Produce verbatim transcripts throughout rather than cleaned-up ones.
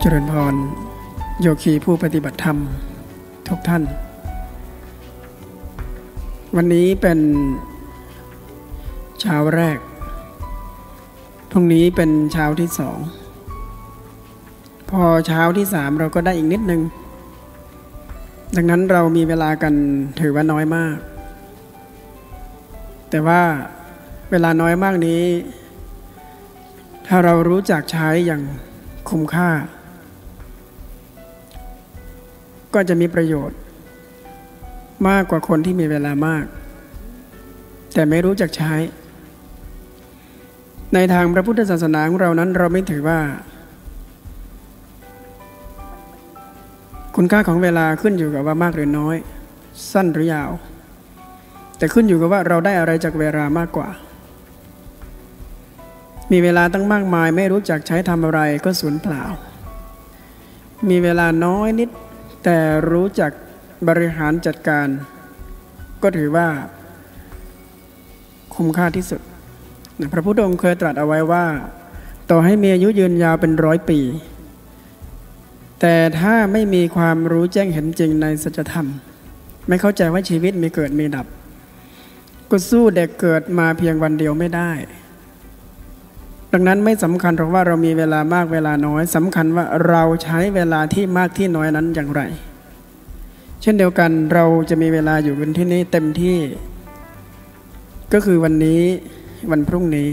ริญพรโยคีผู้ปฏิบัติธรรมทุกท่านวันนี้เป็นเช้าแรกพรุ่งนี้เป็นเช้าที่สองพอเช้าที่สามเราก็ได้อีกนิดนึงดังนั้นเรามีเวลากันถือว่าน้อยมากแต่ว่าเวลาน้อยมากนี้ถ้าเรารู้จักใช้อย่างคุ้มค่าก็จะมีประโยชน์มากกว่าคนที่มีเวลามากแต่ไม่รู้จักใช้ในทางพระพุทธศาสนาของเรานั้นเราไม่ถือว่าคุณค่าของเวลาขึ้นอยู่กับว่ามากหรือน้อยสั้นหรือยาวแต่ขึ้นอยู่กับว่าเราได้อะไรจากเวลามากกว่ามีเวลาตั้งมากมายไม่รู้จักใช้ทำอะไรก็สูญเปล่ามีเวลาน้อยนิดแต่รู้จักบริหารจัดการก็ถือว่าคุ้มค่าที่สุดพระพุทธองค์เคยตรัสเอาไว้ว่าต่อให้มีอายุยืนยาวเป็นร้อยปีแต่ถ้าไม่มีความรู้แจ้งเห็นจริงในสัจธรรมไม่เข้าใจว่าชีวิตมีเกิดมีดับก็สู้เด็กเกิดมาเพียงวันเดียวไม่ได้ดังนั้นไม่สำคัญหรอกว่าเรามีเวลามากเวลาน้อยสำคัญว่าเราใช้เวลาที่มากที่น้อยนั้นอย่างไรเช่นเดียวกันเราจะมีเวลาอยู่กันที่นี่เต็มที่ก็คือวันนี้วันพรุ่งนี้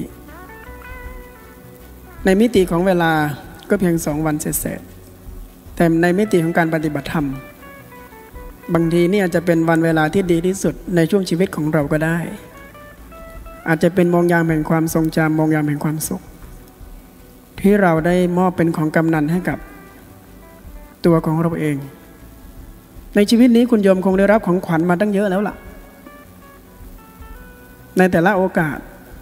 ในมิติของเวลาก็เพียงสองวันเศษๆแต่ในมิติของการปฏิบัติธรรมบางทีนี่อาจจะเป็นวันเวลาที่ดีที่สุดในช่วงชีวิตของเราก็ได้อาจจะเป็นมองยามแห่งความทรงจำมองยามแห่งความสุขที่เราได้มอบเป็นของกำนันให้กับตัวของเราเองในชีวิตนี้คุณโยมคงได้รับของขวัญมาตั้งเยอะแล้วล่ะในแต่ละโอกาส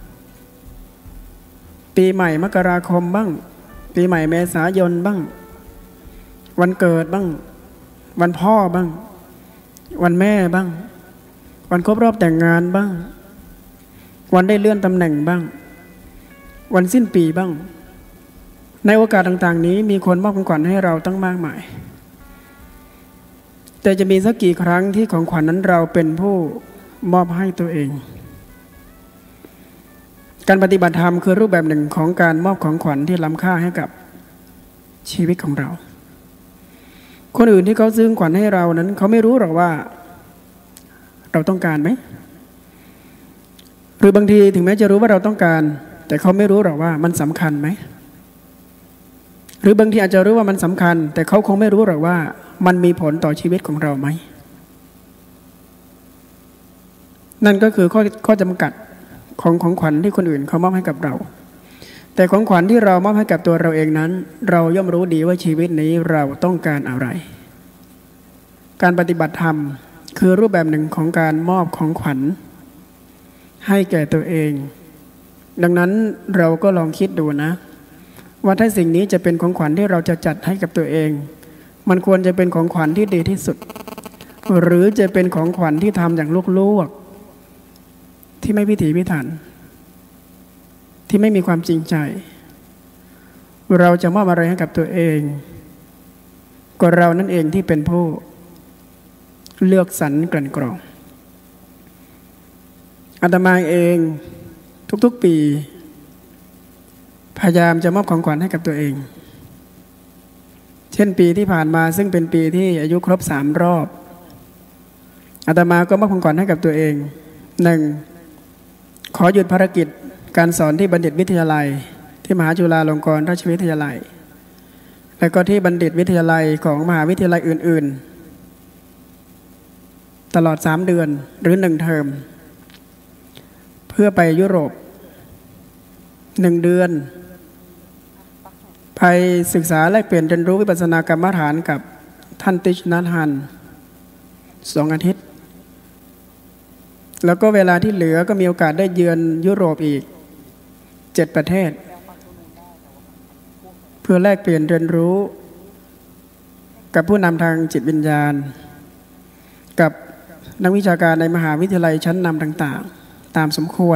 ปีใหม่มกราคมบ้างปีใหม่เมษายนบ้างวันเกิดบ้างวันพ่อบ้างวันแม่บ้างวันครบรอบแต่งงานบ้างวันได้เลื่อนตำแหน่งบ้างวันสิ้นปีบ้างในโอกาสต่างๆนี้มีคนมอบของขวัญให้เราตั้งมากมายแต่จะมีสักกี่ครั้งที่ของขวัญนั้นเราเป็นผู้มอบให้ตัวเองการปฏิบัติธรรมคือรูปแบบหนึ่งของการมอบของขวัญที่ล้ำค่าให้กับชีวิตของเราคนอื่นที่เขาซื้อของขวัญให้เรานั้นเขาไม่รู้หรอกว่าเราต้องการไหมหรือบางทีถึงแม้จะรู้ว่าเราต้องการแต่เขาไม่รู้หรอกว่ามันสำคัญไหมหรือบางทีอาจจะรู้ว่ามันสำคัญแต่เขาคงไม่รู้หรอกว่ามันมีผลต่อชีวิตของเราไหมนั่นก็คือข้อข้อจำกัดของของขวัญที่คนอื่นเขามอบให้กับเราแต่ของขวัญที่เรามอบให้กับตัวเราเองนั้นเราย่อมรู้ดีว่าชีวิตนี้เราต้องการอะไรการปฏิบัติธรรมคือรูปแบบหนึ่งของการมอบของขวัญให้แก่ตัวเองดังนั้นเราก็ลองคิดดูนะว่าถ้าสิ่งนี้จะเป็นของขวัญที่เราจะจัดให้กับตัวเองมันควรจะเป็นของขวัญที่ดีที่สุดหรือจะเป็นของขวัญที่ทำอย่างลวกๆที่ไม่พิถีพิถันที่ไม่มีความจริงใจเราจะมอบอะไรให้กับตัวเองก็เรานั่นเองที่เป็นผู้เลือกสรรกลั่นกรองอาตมาเองทุกๆปีพยายามจะมอบของขวัญให้กับตัวเองเช่นปีที่ผ่านมาซึ่งเป็นปีที่อายุครบสามรอบอาตมาก็มอบของขวัญให้กับตัวเองหนึ่งขอหยุดภารกิจการสอนที่บัณฑิตวิทยาลัยที่มหาจุฬาลงกรณราชวิทยาลัยและก็ที่บัณฑิตวิทยาลัยของมหาวิทยาลัยอื่นๆตลอดสามเดือนหรือหนึ่งเทอมเพื่อไปยุโรปหนึ่งเดือนไปศึกษาและเปลี่ยนเรียนรู้วิปัสสนากรรมฐานกับท่านติชนัทฮันสองอาทิตย์แล้วก็เวลาที่เหลือก็มีโอกาสได้เยือนยุโรปอีกเจ็ดประเทศเพื่อแลกเปลี่ยนเรียนรู้กับผู้นำทางจิตวิญญาณกับนักวิชาการในมหาวิทยาลัยชั้นนำต่างๆตามสมควร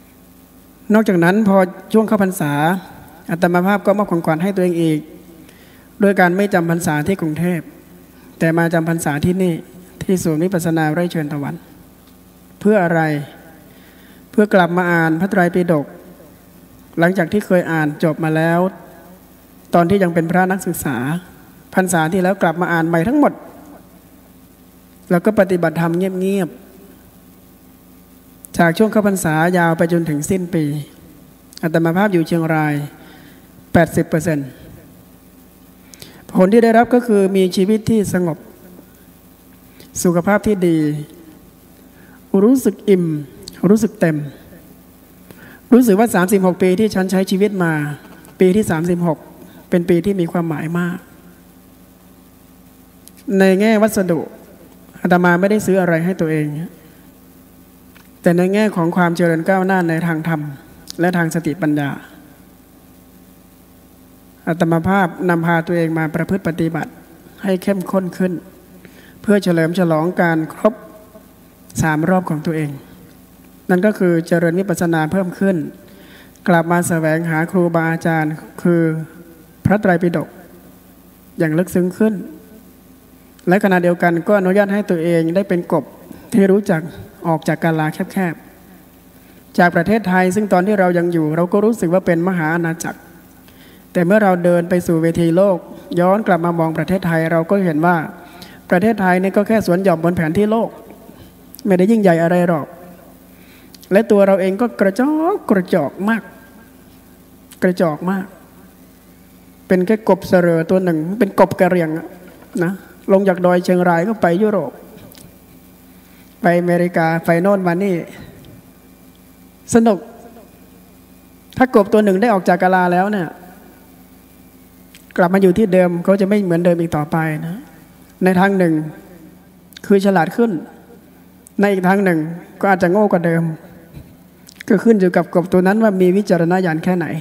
นอกจากนั้นพอช่วงเข้าพรรษาอาตมาภาพก็มอบของขวัญให้ตัวเองอีกโดยการไม่จำพรรษาที่กรุงเทพแต่มาจำพรรษาที่นี่ที่ศูนย์วิปัสสนาไร่เชิญตะวันเพื่ออะไรเพื่อกลับมาอ่านพระไตรปิฎกหลังจากที่เคยอ่านจบมาแล้วตอนที่ยังเป็นพระนักศึกษาพรรษาที่แล้วกลับมาอ่านใหม่ทั้งหมดแล้วก็ปฏิบัติธรรมเงียบๆจากช่วงเข้าพรรษายาวไปจนถึงสิ้นปีอาตมาภาพอยู่เชียงราย แปดสิบเปอร์เซ็นต์ ผลที่ได้รับก็คือมีชีวิตที่สงบสุขภาพที่ดีรู้สึกอิ่มรู้สึกเต็มรู้สึกว่าสามสิบหกปีที่ฉันใช้ชีวิตมาปีที่สามสิบหกเป็นปีที่มีความหมายมากในแง่วัสดุอาตมาไม่ได้ซื้ออะไรให้ตัวเองแต่ในแง่ของความเจริญก้าวหน้าในทางธรรมและทางสติปัญญาอาตมาภาพนำพาตัวเองมาประพฤติปฏิบัติให้เข้มข้นขึ้นเพื่อเฉลิมฉลองการครบสามรอบของตัวเองนั่นก็คือเจริญวิปัสสนาเพิ่มขึ้นกลับมาแสวงหาครูบาอาจารย์คือพระไตรปิฎกอย่างลึกซึ้งขึ้นและขณะเดียวกันก็อนุญาตให้ตัวเองได้เป็นกบที่รู้จักออกจากกาลาแคบๆจากประเทศไทยซึ่งตอนที่เรายังอยู่เราก็รู้สึกว่าเป็นมหาอาณาจักรแต่เมื่อเราเดินไปสู่เวทีโลกย้อนกลับมามองประเทศไทยเราก็เห็นว่าประเทศไทยนี่ก็แค่สวนหย่อมบนแผนที่โลกไม่ได้ยิ่งใหญ่อะไรหรอกและตัวเราเองก็กระจอกกระจอกมากกระจอกมากเป็นแค่กบเสรอตัวหนึ่งเป็นกบกระเรียงนะลงจากดอยเชียงรายก็ไปยุโรปไปอเมริกาไปโน่นมานี่สนุกถ้ากบตัวหนึ่งได้ออกจากกาลาแล้วเนี่ยกลับมาอยู่ที่เดิมเขาจะไม่เหมือนเดิมอีกต่อไปนะในทางหนึ่งคือฉลาดขึ้นในอีกทางหนึ่งก็อาจจะโง่กว่าเดิมก็ขึ้นอยู่กับกบตัวนั้นว่ามีวิจารณญาณแค่ไหน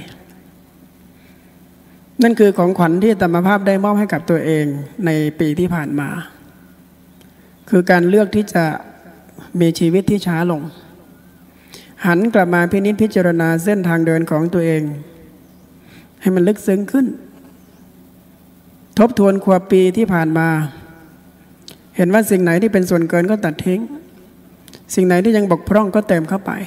นั่นคือของขวัญที่อาตมาภาพได้มอบให้กับตัวเองในปีที่ผ่านมาคือการเลือกที่จะมีชีวิตที่ช้าลงหันกลับมาพินิจพิจารณาเส้นทางเดินของตัวเองให้มันลึกซึ้งขึ้นทบทวนความปีที่ผ่านมาเห็นว่าสิ่งไหนที่เป็นส่วนเกินก็ตัดทิ้งสิ่งไหนที่ยังบกพร่องก็เติมเข้าไป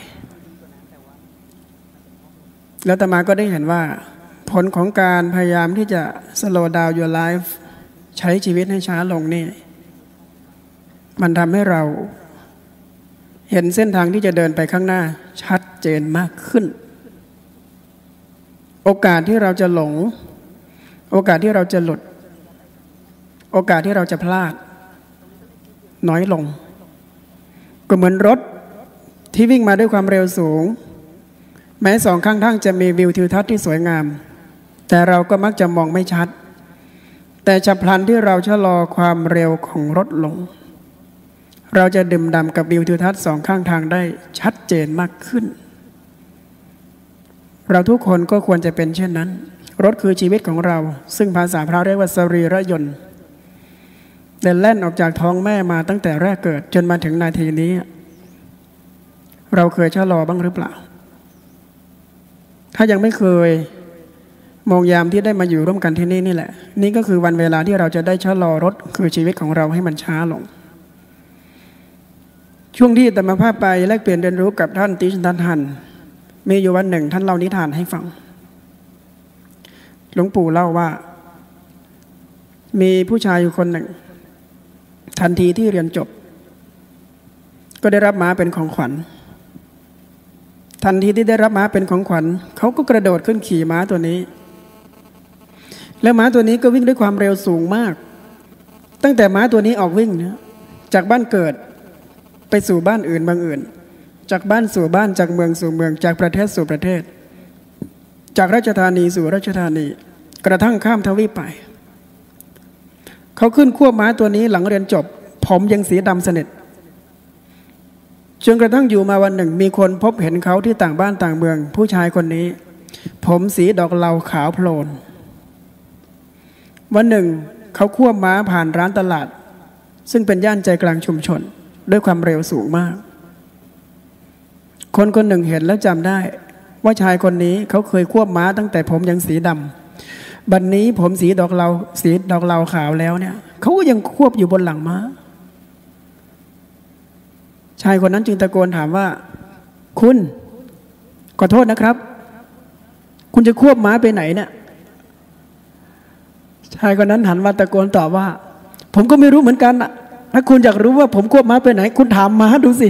แล้วอาตมาก็ได้เห็นว่าผลของการพยายามที่จะ slow down your life ใช้ชีวิตให้ช้าลงนี่มันทำให้เราเห็นเส้นทางที่จะเดินไปข้างหน้าชัดเจนมากขึ้นโอกาสที่เราจะหลงโอกาสที่เราจะหลุดโอกาสที่เราจะพลาดน้อยลงก็เหมือนรถที่วิ่งมาด้วยความเร็วสูงแม้สองข้างทางจะมีวิวทิวทัศน์ที่สวยงามแต่เราก็มักจะมองไม่ชัดแต่ฉับพลันที่เราชะลอความเร็วของรถลงเราจะดื่มด่ำกับวิวทิวทัศน์สองข้างทางได้ชัดเจนมากขึ้นเราทุกคนก็ควรจะเป็นเช่นนั้นรถคือชีวิตของเราซึ่งภาษาพระเรียกว่าสรีระยนต์เดินแล่นออกจากท้องแม่มาตั้งแต่แรกเกิดจนมาถึงนาทีนี้เราเคยชะลอบ้างหรือเปล่าถ้ายังไม่เคยมองยามที่ได้มาอยู่ร่วมกันที่นี่นี่แหละนี่ก็คือวันเวลาที่เราจะได้ชะลอรถคือชีวิตของเราให้มันช้าลงช่วงที่อาตมาภาพไปแลกเปลี่ยนเรียนรู้กับท่านติชนันทันมีอยู่วันหนึ่งท่านเล่านิทานให้ฟังหลวงปู่เล่าว่ามีผู้ชายอยู่คนหนึ่งทันทีที่เรียนจบก็ได้รับม้าเป็นของขวัญทันทีที่ได้รับม้าเป็นของขวัญเขาก็กระโดดขึ้นขี่ม้าตัวนี้แล้วม้าตัวนี้ก็วิ่งด้วยความเร็วสูงมากตั้งแต่ม้าตัวนี้ออกวิ่งนะจากบ้านเกิดไปสู่บ้านอื่นบางอื่นจากบ้านสู่บ้านจากเมืองสู่เมืองจากประเทศสู่ประเทศจากราชธานีสู่ราชธานีกระทั่งข้ามทวีปไปเขาขึ้นควบม้าตัวนี้หลังเรียนจบผมยังสีดำสนิทจนกระทั่งอยู่มาวันหนึ่งมีคนพบเห็นเขาที่ต่างบ้านต่างเมืองผู้ชายคนนี้ผมสีดอกเหลาขาวโพลนวันหนึ่งเขาควบม้าผ่านร้านตลาดซึ่งเป็นย่านใจกลางชุมชนด้วยความเร็วสูงมากคนคนหนึ่งเห็นแล้วจำได้ว่าชายคนนี้เขาเคยควบม้าตั้งแต่ผมยังสีดบัดนี้ผมสีดอกเหลาสีดอกเหลาขาวแล้วเนี่ยเขาก็ยังควบอยู่บนหลังม้าชายคนนั้นจึงตะโกนถามว่าคุณขอโทษนะครับคุณจะควบม้าไปไหนเนี่ยชายคนนั้นหันมาตะโกนตอบว่าผมก็ไม่รู้เหมือนกันน่ะถ้าคุณอยากรู้ว่าผมควบม้าไปไหนคุณถามม้าดูสิ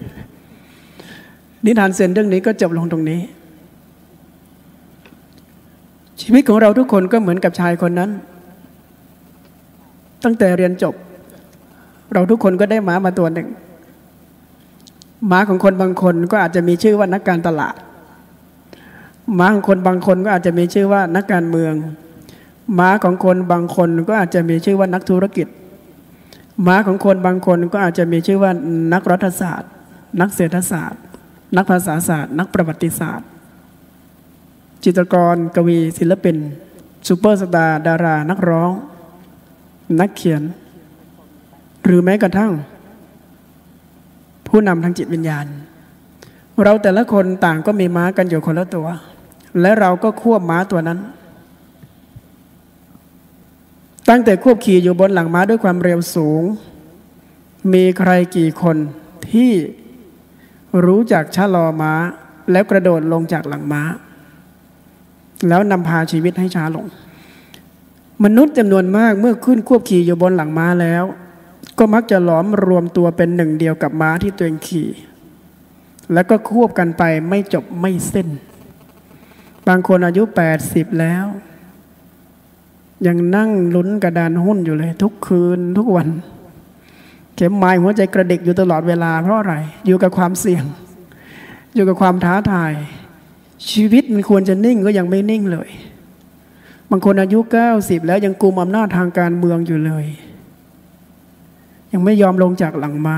นิทานเซนเรื่องนี้ก็จบลงตรงนี้ชีวิตของเราทุกคนก็เหมือนกับชายคนนั้นตั้งแต่เรียนจบเราทุกคนก็ได้ม้ามาตัวหนึ่งม้าของคนบางคนก็อาจจะมีชื่อว่านักการตลาดม้าของคนบางคนก็อาจจะมีชื่อว่านักการเมืองม้าของคนบางคนก็อาจจะมีชื่อว่านักธุรกิจม้าของคนบางคนก็อาจจะมีชื่อว่านักรัฐศาสตร์นักเศรษฐศาสตร์นักภาษาศาสตร์นักประวัติศาสตร์จิตรกรกวีศิลปินซูเปอร์สตาร์ดารานักร้องนักเขียนหรือแม้กระทั่งผู้นำทางจิตวิญญาณเราแต่ละคนต่างก็มีม้ากันอยู่คนละตัวและเราก็ควบม้าตัวนั้นตั้งแต่ควบขี่อยู่บนหลังม้าด้วยความเร็วสูงมีใครกี่คนที่รู้จักชะลอม้าแล้วกระโดดลงจากหลังม้าแล้วนำพาชีวิตให้ช้าลงมนุษย์จำนวนมากเมื่อขึ้นควบขี่อยู่บนหลังม้าแล้วก็มักจะหลอมรวมตัวเป็นหนึ่งเดียวกับม้าที่ตัวเองขี่แล้วก็ควบกันไปไม่จบไม่สิ้นบางคนอายุแปดสิบแล้วยังนั่งลุ้นกระดานหุ้นอยู่เลยทุกคืนทุกวันเข็มไม้หัวใจกระดิกอยู่ตลอดเวลาเพราะอะไรอยู่กับความเสี่ยงอยู่กับความท้าทายชีวิตมันควรจะนิ่งก็ยังไม่นิ่งเลยบางคนอายุเก้าสิบแล้วยังกุมอำนาจทางการเมืองอยู่เลยยังไม่ยอมลงจากหลังม้า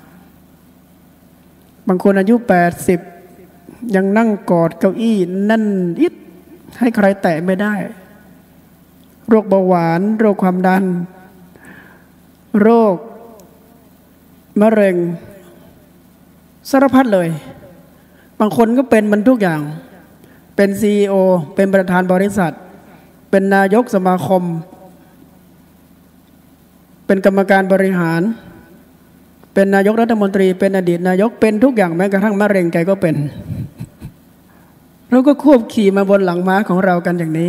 บางคนอายุแปดสิบยังนั่งกอดเก้าอี้นั่นอิดให้ใครแตะไม่ได้โรคเบาหวานโรคความดันโรคมะเร็งสารพัดเลยบางคนก็เป็นมันทุกอย่างเป็น ซี อี โอ เป็นประธานบริษัทเป็นนายกสมาคมเป็นกรรมการบริหารเป็นนายกรัฐมนตรีเป็นอดีตนายกเป็นทุกอย่างแม้กระทั่งมะเร็งแกก็เป็นเราก็ควบขี่มาบนหลังม้าของเรากันอย่างนี้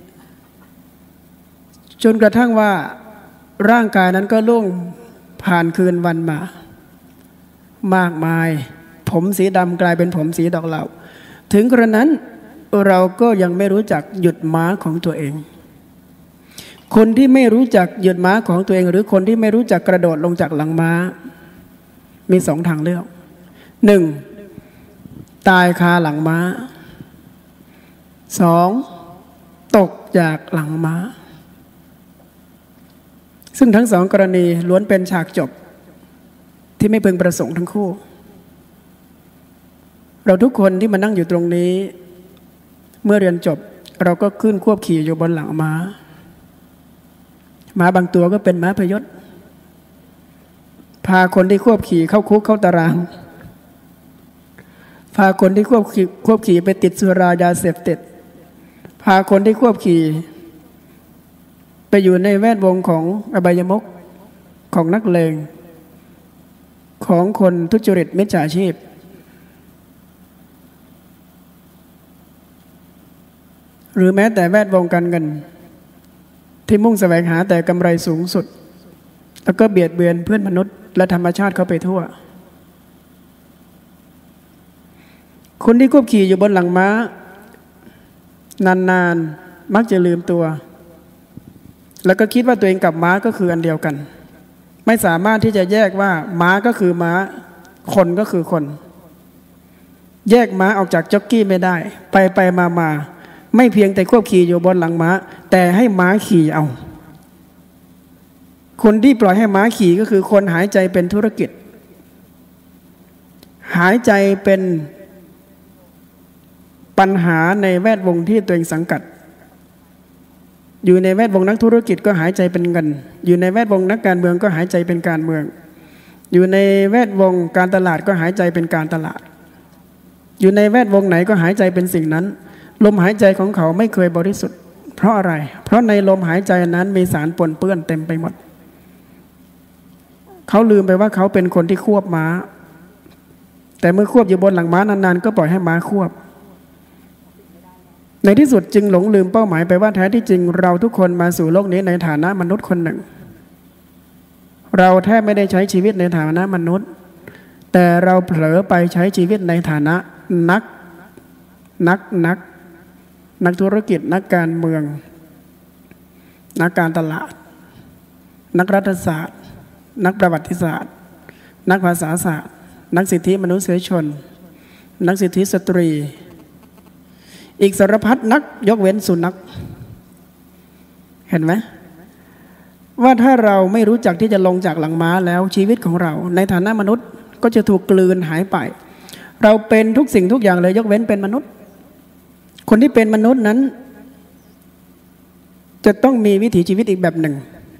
จนกระทั่งว่าร่างกายนั้นก็ล่วงผ่านคืนวันมามากมายผมสีดำกลายเป็นผมสีดอกเหลาถึงกระนั้นเราก็ยังไม่รู้จักหยุดม้าของตัวเองคนที่ไม่รู้จักหยุดม้าของตัวเองหรือคนที่ไม่รู้จักกระโดดลงจากหลังม้ามีสองทางเลือกหนึ่งตายคาหลังม้าสองตกจากหลังม้าซึ่งทั้งสองกรณีล้วนเป็นฉากจบที่ไม่พึงประสงค์ทั้งคู่เราทุกคนที่มานั่งอยู่ตรงนี้เมื่อเรียนจบเราก็ขึ้นควบขี่อยู่บนหลังม้าม้าบางตัวก็เป็นม้าพยศพาคนที่ควบขี่เข้าคุกเข้าตารางพาคนที่ควบขี่ควบขี่ไปติดสุรายาเสพติดพาคนที่ควบขี่ไปอยู่ในแวดวงของอบายมุขของนักเลงของคนทุจริตมิจฉาชีพหรือแม้แต่แวดวงการเงินที่มุ่งแสวงหาแต่กำไรสูงสุดแล้วก็เบียดเบียนเพื่อนมนุษย์และธรรมชาติเข้าไปทั่วคนที่ควบขี่อยู่บนหลังม้านานๆมักจะลืมตัวแล้วก็คิดว่าตัวเองกับม้าก็คืออันเดียวกันไม่สามารถที่จะแยกว่าม้าก็คือม้าคนก็คือคนแยกม้าออกจากจ็อกกี้ไม่ได้ไปไปมามาไม่เพียงแต่ควบขี่อยู่บนหลังม้าแต่ให้ม้าขี่เอาคนที่ปล่อยให้ม้าขี่ก็คือคนหายใจเป็นธุรกิจหายใจเป็นปัญหาในแวดวงที่ตัวเองสังกัดอยู่ในแวดวงนักธุรกิจก็หายใจเป็นเงินอยู่ในแวดวงนักการเมืองก็หายใจเป็นการเมืองอยู่ในแวดวงการตลาดก็หายใจเป็นการตลาดอยู่ในแวดวงไหนก็หายใจเป็นสิ่งนั้นลมหายใจของเขาไม่เคยบริสุทธิ์เพราะอะไรเพราะในลมหายใจนั้นมีสารปนเปื้อนเต็มไปหมดเขาลืมไปว่าเขาเป็นคนที่ควบม้าแต่เมื่อควบอยู่บนหลังม้านานๆก็ปล่อยให้ม้าควบในที่สุดจึงหลงลืมเป้าหมายไปว่าแท้ที่จริงเราทุกคนมาสู่โลกนี้ในฐานะมนุษย์คนหนึ่งเราแทบไม่ได้ใช้ชีวิตในฐานะมนุษย์แต่เราเผลอไปใช้ชีวิตในฐานะนักนักนักนักธุรกิจนักการเมืองนักการตลาดนักรัฐศาสตร์นักประวัติศาสตร์นักภาษาศาสตร์นักสิทธิมนุษยชนนักสิทธิสตรีอีกสารพัดนักยกเว้นสุนัขเห็นไหมว่าถ้าเราไม่รู้จักที่จะลงจากหลังม้าแล้วชีวิตของเราในฐานะมนุษย์ก็จะถูกกลืนหายไปเราเป็นทุกสิ่งทุกอย่างเลยยกเว้นเป็นมนุษย์คนที่เป็นมนุษย์นั้นจะต้องมีวิถีชีวิตอีกแบบหนึ่ง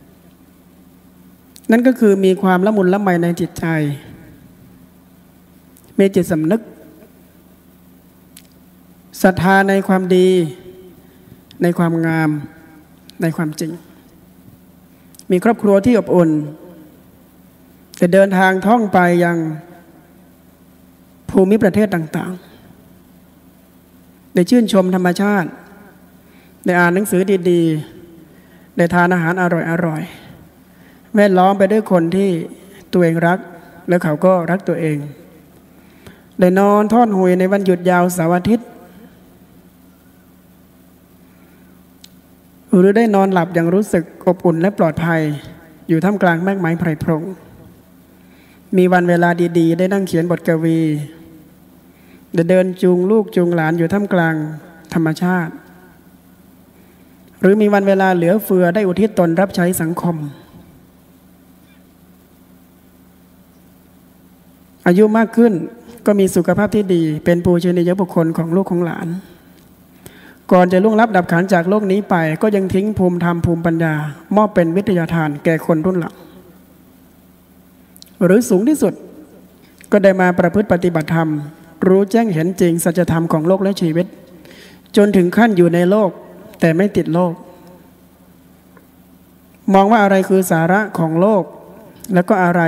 นั่นก็คือมีความละมุนละไมในจิตใจมีจิตสำนึกศรัทธาในความดีในความงามในความจริงมีครอบครัวที่อบอุ่นจะเดินทางท่องไปยังภูมิประเทศต่างๆได้ชื่นชมธรรมชาติได้อ่านหนังสือดีๆได้ทานอาหารอร่อยๆแวดล้อมไปด้วยคนที่ตัวเองรักแล้วเขาก็รักตัวเองได้นอนทอดหุยในวันหยุดยาวเสาร์อาทิตย์หรือได้นอนหลับอย่างรู้สึกอบอุ่นและปลอดภัยอยู่ท่ามกลางแมฆไม้ไพรพงมีวันเวลาดีๆได้นั่งเขียนบทกวีได้เดินจูงลูกจูงหลานอยู่ท่ามกลางธรรมชาติหรือมีวันเวลาเหลือเฟือได้อุทิศตนรับใช้สังคมอายุมากขึ้นก็มีสุขภาพที่ดีเป็นปูชนียบุคคลของลูกของหลานก่อนจะล่วงลับดับขันจากโลกนี้ไปก็ยังทิ้งภูมิธรรมภูมิปัญญามอบเป็นวิทยาทานแก่คนรุ่นหลังหรือสูงที่สุดก็ได้มาประพฤติปฏิบัติธรรมรู้แจ้งเห็นจริงสัจธรรมของโลกและชีวิตจนถึงขั้นอยู่ในโลกแต่ไม่ติดโลกมองว่าอะไรคือสาระของโลกแล้วก็อะไร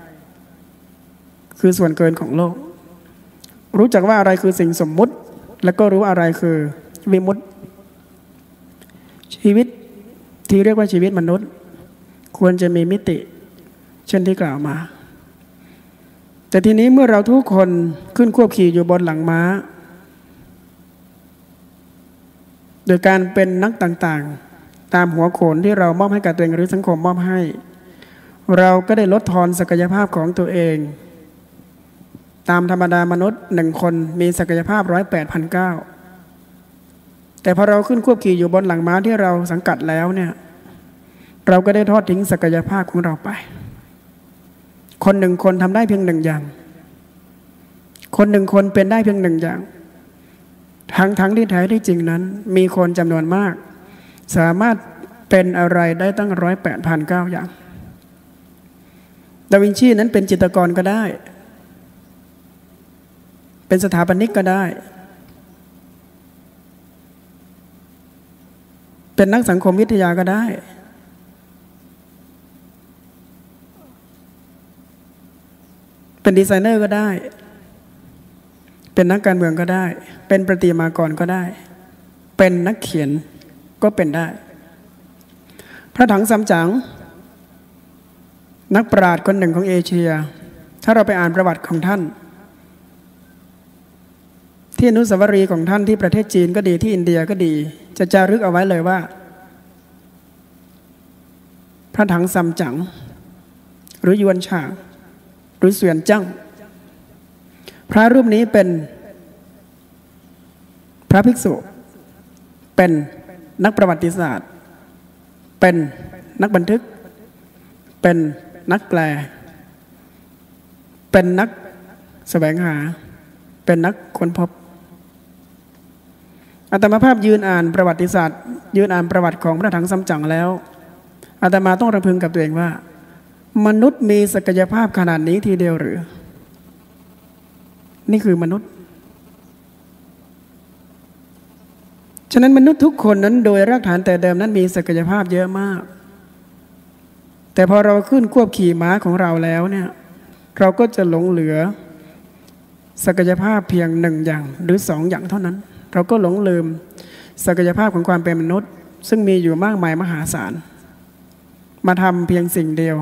คือส่วนเกินของโลกรู้จักว่าอะไรคือสิ่งสมมุติแล้วก็รู้อะไรคือวิมุตติชีวิตที่เรียกว่าชีวิตมนุษย์ควรจะมีมิติเช่นที่กล่าวมาแต่ทีนี้เมื่อเราทุกคนขึ้นควบขี่อยู่บนหลังม้าโดยการเป็นนักต่างๆตามหัวโขนที่เรามอบให้กับตัวเองหรือสังคมมอบให้เราก็ได้ลดทอนศักยภาพของตัวเองตามธรรมดามนุษย์หนึ่งคนมีศักยภาพร้อยแปดพันเก้าแต่พอเราขึ้นควบขี่อยู่บนหลังม้าที่เราสังกัดแล้วเนี่ยเราก็ได้ทอดทิ้งศักยภาพของเราไปคนหนึ่งคนทำได้เพียงหนึ่งอย่างคนหนึ่งคนเป็นได้เพียงหนึ่งอย่างทั้งทั้งที่แท้ที่จริงนั้นมีคนจำนวนมากสามารถเป็นอะไรได้ตั้งร้อยแปดพันเก้าอย่างดาวินชีนั้นเป็นจิตรกรก็ได้เป็นสถาปนิกก็ได้เป็นนักสังคมวิทยาก็ได้เป็นดีไซเนอร์ก็ได้เป็นนักการเมืองก็ได้เป็นประติมากรก็ได้เป็นนักเขียนก็เป็นได้พระถังซัมจั๋งนักปราชญ์คนหนึ่งของเอเชียถ้าเราไปอ่านประวัติของท่านที่อนุสาวรีย์ของท่านที่ประเทศจีนก็ดีที่อินเดียก็ดีจะจารึกเอาไว้เลยว่าพระถังซัมจั๋งหรือยวนฉางหรือเสวียนจั่งพระรูปนี้เป็นพระภิกษุเป็นนักประวัติศาสตร์เป็นนักบันทึกเป็นนักแปลเป็นนักแสวงหาเป็นนักค้นพบอาตมาภาพยืนอ่านประวัติศาสตร์ยืนอ่านประวัติของพระถังซัมจั๋งแล้วอาตมาต้องระพึงกับตัวเองว่ามนุษย์มีศักยภาพขนาดนี้ทีเดียวหรือนี่คือมนุษย์ฉะนั้นมนุษย์ทุกคนนั้นโดยรากฐานแต่เดิมนั้นมีศักยภาพเยอะมากแต่พอเราขึ้นควบขี่ม้าของเราแล้วเนี่ยเราก็จะหลงเหลือศักยภาพเพียงหนึ่งอย่างหรือสองอย่างเท่านั้นเราก็หลงลืมศักยภาพของความเป็นมนุษย์ซึ่งมีอยู่มากมายมหาศาลมาทำเพียงสิ่งเดียว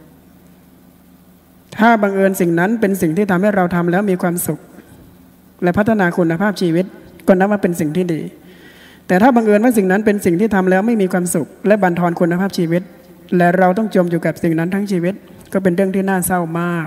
ถ้าบังเอิญสิ่งนั้นเป็นสิ่งที่ทำให้เราทำแล้วมีความสุขและพัฒนาคุณภาพชีวิตก็นับว่าเป็นสิ่งที่ดีแต่ถ้าบังเอิญว่าสิ่งนั้นเป็นสิ่งที่ทำแล้วไม่มีความสุขและบั่นทอนคุณภาพชีวิตและเราต้องจมอยู่กับสิ่งนั้นทั้งชีวิตก็เป็นเรื่องที่น่าเศร้ามาก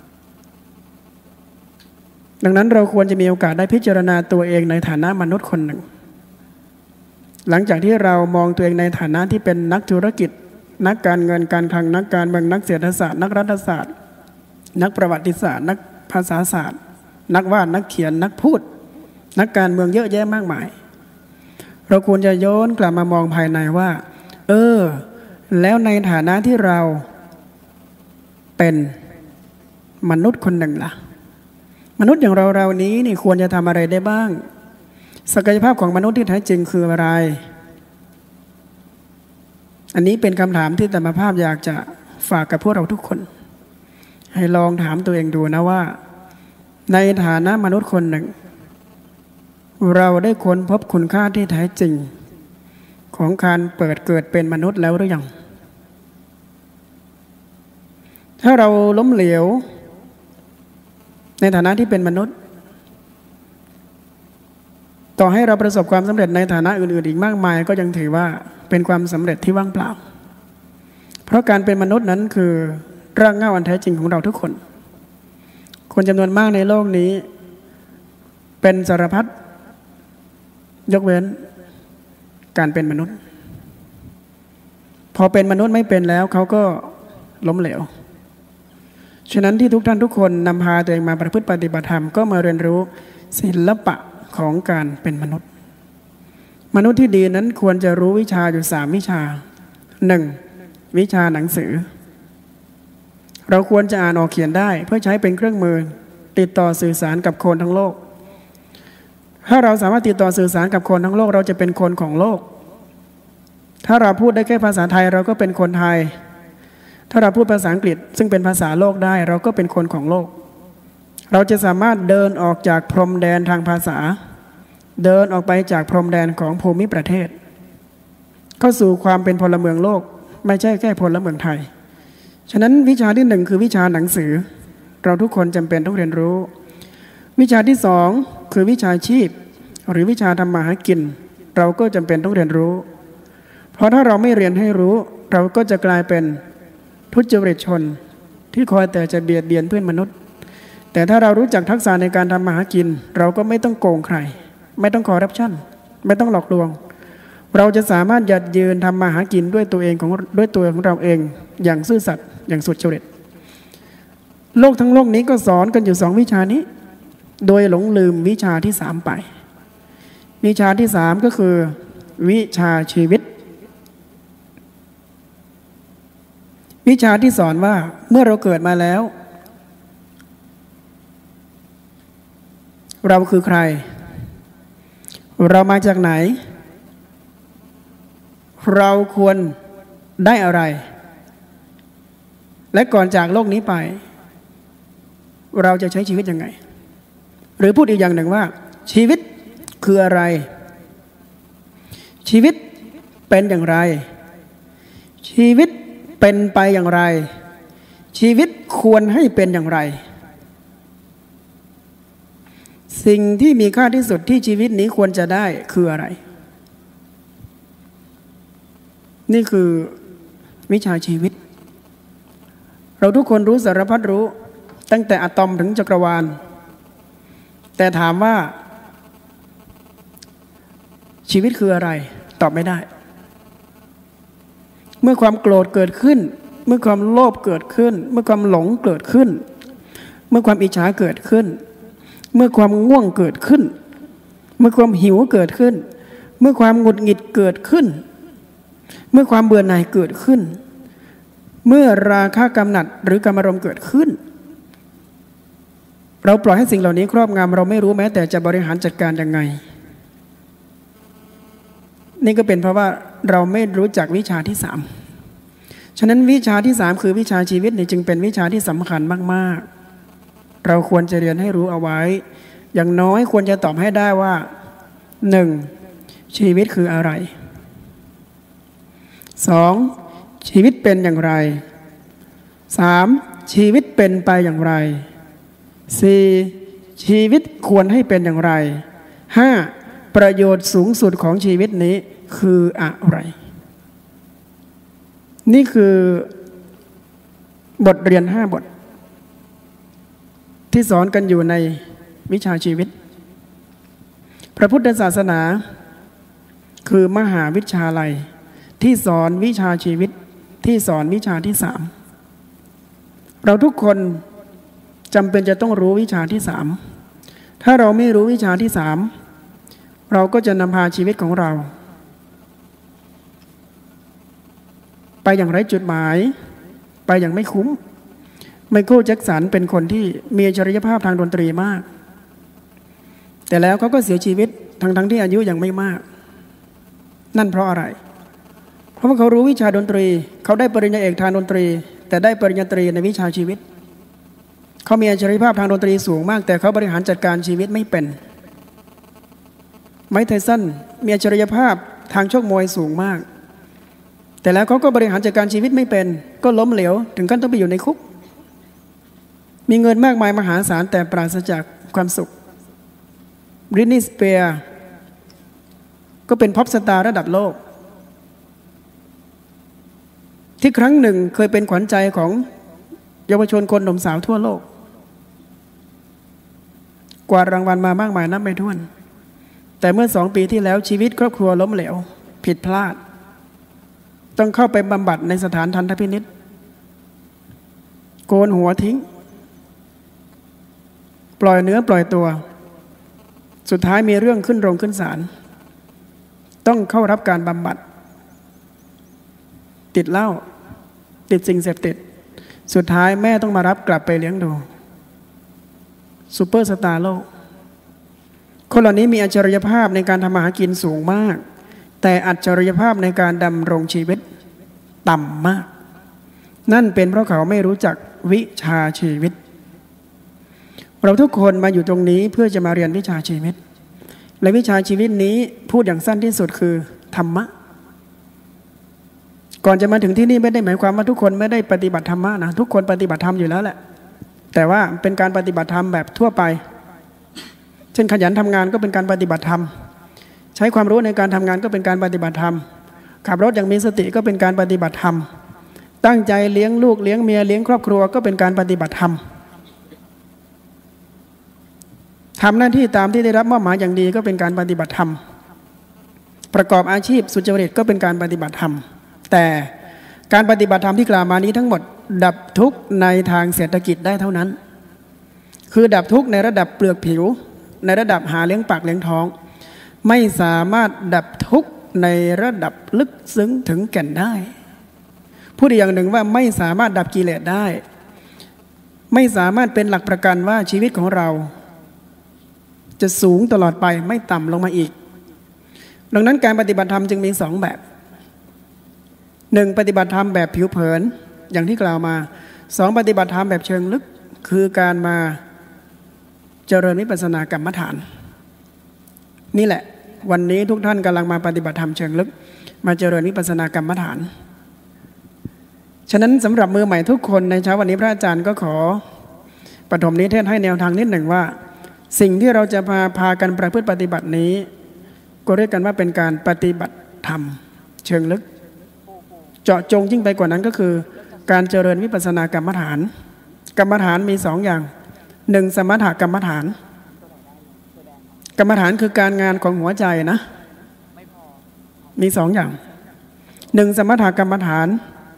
ดังนั้นเราควรจะมีโอกาสได้พิจารณาตัวเองในฐานะมนุษย์คนหนึ่งหลังจากที่เรามองตัวเองในฐานะที่เป็นนักธุรกิจนักการเงินการคลังนักการเมืองนักเศรษฐศาสตร์นักรัฐศาสตร์นักประวัติศาสตร์นักภาษาศาสตร์นักวาดนักเขียนนักพูดนักการเมืองเยอะแยะมากมายเราควรจะย้อนกลับมามองภายในว่าเออแล้วในฐานะที่เราเป็นมนุษย์คนหนึ่งล่ะมนุษย์อย่างเราเรานี้นี่ควรจะทำอะไรได้บ้างศักยภาพของมนุษย์ที่แท้จริงคืออะไรอันนี้เป็นคำถามที่อาตมาภาพอยากจะฝากกับพวกเราทุกคนให้ลองถามตัวเองดูนะว่าในฐานะมนุษย์คนหนึ่งเราได้ค้นพบคุณค่าที่แท้จริงของการเปิดเกิดเป็นมนุษย์แล้วหรือยังถ้าเราล้มเหลวในฐานะที่เป็นมนุษย์ต่อให้เราประสบความสำเร็จในฐานะอื่นๆอีกมากมายก็ยังถือว่าเป็นความสำเร็จที่ว่างเปล่าเพราะการเป็นมนุษย์นั้นคือรากเหง้าอันแท้จริงของเราทุกคนคนจำนวนมากในโลกนี้เป็นสารพัดยกเว้นการเป็นมนุษย์พอเป็นมนุษย์ไม่เป็นแล้วเขาก็ล้มเหลวฉะนั้นที่ทุกท่านทุกคนนำพาตัวเองมาประพฤติปฏิบัติธรรมก็มาเรียนรู้ศิลปะของการเป็นมนุษย์มนุษย์ที่ดีนั้นควรจะรู้วิชาอยู่สามวิชาหนึ่งวิชาหนังสือเราควรจะอ่านออกเขียนได้เพื่อใช้เป็นเครื่องมือติดต่อสื่อสารกับคนทั้งโลกถ้าเราสามารถติดต่อสื่อสารกับคนทั้งโลกเราจะเป็นคนของโลกถ้าเราพูดได้แค่ภาษาไทยเราก็เป็นคนไทยถ้าเราพูดภาษาอังกฤษซึ่งเป็นภาษาโลกได้เราก็เป็นคนของโลกเราจะสามารถเดินออกจากพรมแดนทางภาษาเดินออกไปจากพรมแดนของภูมิประเทศเข้าสู่ความเป็นพลเมืองโลกไม่ใช่แค่พลเมืองไทยฉะนั้นวิชาที่หนึ่งคือวิชาหนังสือเราทุกคนจำเป็นต้องเรียนรู้วิชาที่สองคือวิชาชีพหรือวิชาทำมาหากินเราก็จำเป็นต้องเรียนรู้เพราะถ้าเราไม่เรียนให้รู้เราก็จะกลายเป็นทุจริตชนที่คอยแต่จะเบียดเบียนเพื่อนมนุษย์แต่ถ้าเรารู้จักทักษะในการทำมาหากินเราก็ไม่ต้องโกงใครไม่ต้องคอร์รัปชันไม่ต้องหลอกลวงเราจะสามารถหยัดยืนทำมาหากินด้วยตัวเองของด้วยตัวของเราเองอย่างซื่อสัตย์อย่างสุจริตโลกทั้งโลกนี้ก็สอนกันอยู่สองวิชานี้โดยหลงลืมวิชาที่สามไปวิชาที่สามก็คือวิชาชีวิตวิชาที่สอนว่าเมื่อเราเกิดมาแล้วเราคือใครเรามาจากไหนเราควรได้อะไรและก่อนจากโลกนี้ไปเราจะใช้ชีวิตยังไงหรือพูดอีกอย่างหนึ่งว่าชีวิตคืออะไรชีวิตเป็นอย่างไรชีวิตเป็นไปอย่างไรชีวิตควรให้เป็นอย่างไรสิ่งที่มีค่าที่สุดที่ชีวิตนี้ควรจะได้คืออะไรนี่คือวิชาชีวิตเราทุกคนรู้สารพัดรู้ตั้งแต่อะตอมถึงจักรวาลแต่ถามว่าชีวิตคืออะไรตอบไม่ได้เมื่อความโกรธเกิดขึ้นเมื่อความโลภเกิดขึ้นเมื่อความหลงเกิดขึ้นเมื่อความอิจฉาเกิดขึ้นเมื่อความง่วงเกิดขึ้นเมื่อความหิวเกิดขึ้นเมื่อความหงุดหงิดเกิดขึ้นเมื่อความเบื่อหน่ายเกิดขึ้นเมื่อราคะกำหนัดหรือกามารมณ์เกิดขึ้นเราปล่อยให้สิ่งเหล่านี้ครอบงำเราไม่รู้แม้แต่จะบริหารจัดการยังไงนี่ก็เป็นเพราะว่าเราไม่รู้จักวิชาที่สามฉะนั้นวิชาที่สามคือวิชาชีวิตนี่จึงเป็นวิชาที่สำคัญมากๆเราควรจะเรียนให้รู้เอาไว้อย่างน้อยควรจะตอบให้ได้ว่าหนึ่งชีวิตคืออะไรสองชีวิตเป็นอย่างไรสามชีวิตเป็นไปอย่างไรสี่ชีวิตควรให้เป็นอย่างไรห้าประโยชน์สูงสุดของชีวิตนี้คืออะไรนี่คือบทเรียนห้าบทที่สอนกันอยู่ในวิชาชีวิตพระพุทธศาสนาคือมหาวิทยาลัยที่สอนวิชาชีวิตที่สอนวิชาที่สามเราทุกคนจำเป็นจะต้องรู้วิชาที่สามถ้าเราไม่รู้วิชาที่สามเราก็จะนำพาชีวิตของเราไปอย่างไร้จุดหมายไปอย่างไม่คุ้มไมเคิลแจ็คสันเป็นคนที่มีอัจฉริยภาพทางดนตรีมากแต่แล้วเขาก็เสียชีวิตทั้งๆ ท, ที่อายุยังไม่มากนั่นเพราะอะไรเพราะว่าเขารู้วิชาดนตรีเขาได้ปริญญาเอกทางดนตรีแต่ได้ปริญญาตรีในวิชาชีวิตเขามีอัจฉริยภาพทางดนตรีสูงมากแต่เขาบริหารจัดการชีวิตไม่เป็นไมค์ไทสันมีอัจฉริยภาพทางชกมวยสูงมากแต่แล้วเขาก็บริหารจัดการชีวิตไม่เป็นก็ล้มเหลวถึงขั้นต้องไปอยู่ในคุกมีเงินมากมายมหาศาลแต่ปราศจากความสุขบริทนีย์สเปียร์ก็เป็นพ็อปสตาร์ระดับโลกที่ครั้งหนึ่งเคยเป็นขวัญใจของเยาวชนคนหนุ่มสาวทั่วโลกกวาดรางวัลมามากมายนับไม่ถ้วนแต่เมื่อสองปีที่แล้วชีวิตครอบครัวล้มเหลวผิดพลาดต้องเข้าไปบำบัดในสถานทันตพินิจโกนหัวทิ้งปล่อยเนื้อปล่อยตัวสุดท้ายมีเรื่องขึ้นโรงขึ้นศาลต้องเข้ารับการบำบัดติดเหล้าติดสิ่งเสพติดสุดท้ายแม่ต้องมารับกลับไปเลี้ยงดูซูเปอร์สตาร์โลกคนเหล่านี้มีอัจฉริยภาพในการทำมาหากินสูงมากแต่อัจฉริยภาพในการดำรงชีวิตต่ำมากนั่นเป็นเพราะเขาไม่รู้จักวิชาชีวิตเราทุกคนมาอยู่ตรงนี้เพื่อจะมาเรียนวิชาชีวิตและวิชาชีวิตนี้พูดอย่างสั้นที่สุดคือธรรมะก่อนจะมาถึงที่นี่ไม่ได้หมายความว่าทุกคนไม่ได้ปฏิบัติธรรมะนะทุกคนปฏิบัติธรรมอยู่แล้วแหละแต่ว่าเป็นการปฏิบัติธรรมแบบทั่วไปเช่นขยันทำงานก็เป็นการปฏิบัติธรรมใช้ความรู้ในการทำงานก็เป็นการปฏิบัติธรรมขับรถอย่างมีสติก็เป็นการปฏิบัติธรรมตั้งใจเลี้ยงลูกเลี้ยงเมียเลี้ยงครอบครัวก็เป็นการปฏิบัติธรรมทำหน้าที่ตามที่ได้รับมอบหมายอย่างดีก็เป็นการปฏิบัติธรรมประกอบอาชีพสุจริตก็เป็นการปฏิบัติธรรมแต่การปฏิบัติธรรมที่กล่าวมานี้ทั้งหมดดับทุกข์ในทางเศรษฐกิจได้เท่านั้นคือดับทุกข์ในระดับเปลือกผิวในระดับหาเลี้ยงปากเลี้ยงท้องไม่สามารถดับทุกข์ในระดับลึกซึ้งถึงแก่นได้พูดอีกอย่างหนึ่งว่าไม่สามารถดับกิเลสได้ไม่สามารถเป็นหลักประกันว่าชีวิตของเราจะสูงตลอดไปไม่ต่ำลงมาอีกดังนั้นการปฏิบัติธรรมจึงมีสองแบบหนึ่งปฏิบัติธรรมแบบผิวเผินอย่างที่กล่าวมาสองปฏิบัติธรรมแบบเชิงลึกคือการมาเจริญวิปัสสนากรรมฐานนี่แหละวันนี้ทุกท่านกำลังมาปฏิบัติธรรมเชิงลึกมาเจริญวิปัสสนากรรมฐานฉะนั้นสำหรับมือใหม่ทุกคนในเช้าวันนี้พระอาจารย์ก็ขอปฐมนิเทศให้แนวทางนิดหนึ่งว่าสิ่งที่เราจะพาพากันประพฤติปฏิบัตินี้ก็เรียกกันว่าเป็นการปฏิบัติธรรมเชิงลึกเจาะจงยิ่งไปกว่านั้นก็คือการเจริญวิปัสสนากรรมฐานกรรมฐานมีสองอย่างหนึ่งสมถกรรมฐานกรรมฐานคือการงานของหัวใจนะมีสองอย่างหนึ่งสมถกรรมฐาน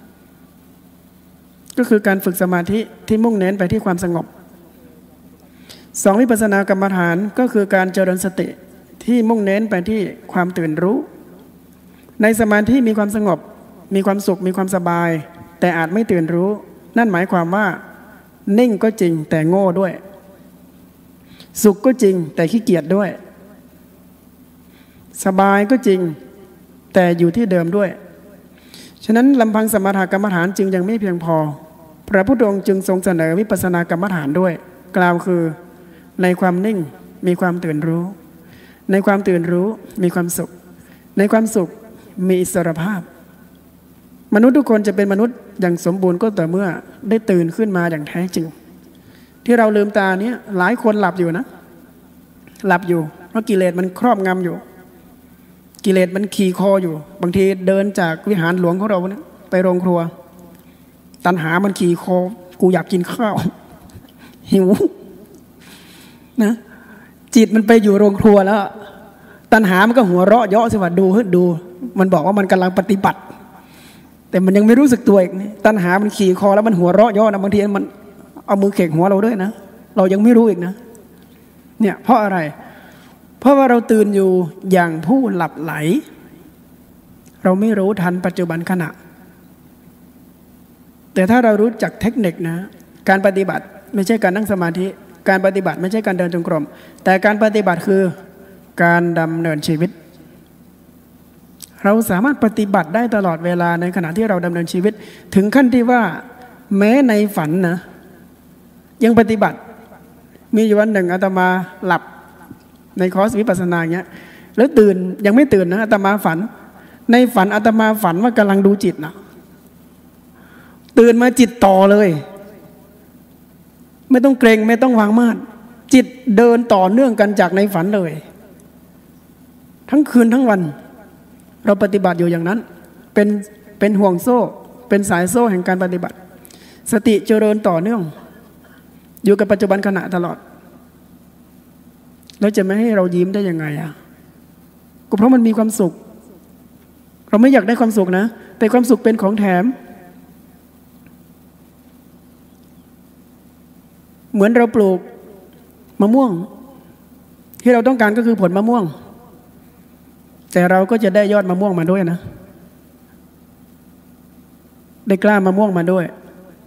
ก็คือการฝึกสมาธิที่มุ่งเน้นไปที่ความสงบสองวิปัสสนากรรมฐานก็คือการเจริญสติที่มุ่งเน้นไปที่ความตื่นรู้ในสมาธิมีความสงบมีความสุขมีความสบายแต่อาจไม่ตื่นรู้นั่นหมายความว่านิ่งก็จริงแต่โง่ด้วยสุขก็จริงแต่ขี้เกียจด้วยสบายก็จริงแต่อยู่ที่เดิมด้วยฉะนั้นลำพังสมถกรรมฐานจึงยังไม่เพียงพอพระพุทธองค์จึงทรงเสนอวิปัสสนากรรมฐานด้วยกล่าวคือในความนิ่งมีความตื่นรู้ในความตื่นรู้มีความสุขในความสุขมีอิสรภาพมนุษย์ทุกคนจะเป็นมนุษย์อย่างสมบูรณ์ก็ต่อเมื่อได้ตื่นขึ้นมาอย่างแท้จริงที่เราลืมตาเนี้ยหลายคนหลับอยู่นะหลับอยู่เพราะกิเลสมันครอบงำอยู่กิเลสมันขี่คออยู่บางทีเดินจากวิหารหลวงของเราเนี่ยไปโรงครัวตัณหามันขี่คอกูอยากกินข้าวหิวนะจิตมันไปอยู่โรงครัวแล้วตัณหามันก็หัวเราะเยาะสิว่าดูเฮ้ยดูมันบอกว่ามันกำลังปฏิบัติแต่มันยังไม่รู้สึกตัวอีกนี่ตัณหามันขี่คอแล้วมันหัวเราะเยาะนะบางทีมันเอามือเข่งหัวเราด้วยนะเรายังไม่รู้อีกนะเนี่ยเพราะอะไรเพราะว่าเราตื่นอยู่อย่างผู้หลับไหลเราไม่รู้ทันปัจจุบันขณะแต่ถ้าเรารู้จักเทคนิคนะการปฏิบัติไม่ใช่การนั่งสมาธิการปฏิบัติไม่ใช่การเดินจงกรมแต่การปฏิบัติคือการดำเนินชีวิตเราสามารถปฏิบัติได้ตลอดเวลาในขณะที่เราดำเนินชีวิตถึงขั้นที่ว่าแม้ในฝันนะยังปฏิบัติมีอยู่วันหนึ่งอาตมาหลับในคอร์สวิปัสสนาอย่างเงี้ยแล้วตื่นยังไม่ตื่นนะอาตมาฝันในฝันอาตมาฝันว่ากำลังดูจิตนะตื่นมาจิตต่อเลยไม่ต้องเกรงไม่ต้องวางมาดจิตเดินต่อเนื่องกันจากในฝันเลยทั้งคืนทั้งวันเราปฏิบัติอยู่อย่างนั้นเป็นเป็นห่วงโซ่เป็นสายโซ่แห่งการปฏิบัติสติเจริญต่อเนื่องอยู่กับปัจจุบันขณะตลอดแล้วจะไม่ให้เรายิ้มได้ยังไงอ่ะก็เพราะมันมีความสุขเราไม่อยากได้ความสุขนะแต่ความสุขเป็นของแถมเหมือนเราปลูกมะม่วงที่เราต้องการก็คือผลมะม่วงแต่เราก็จะได้ยอดมะม่วงมาด้วยนะได้กล้ามะม่วงมาด้วย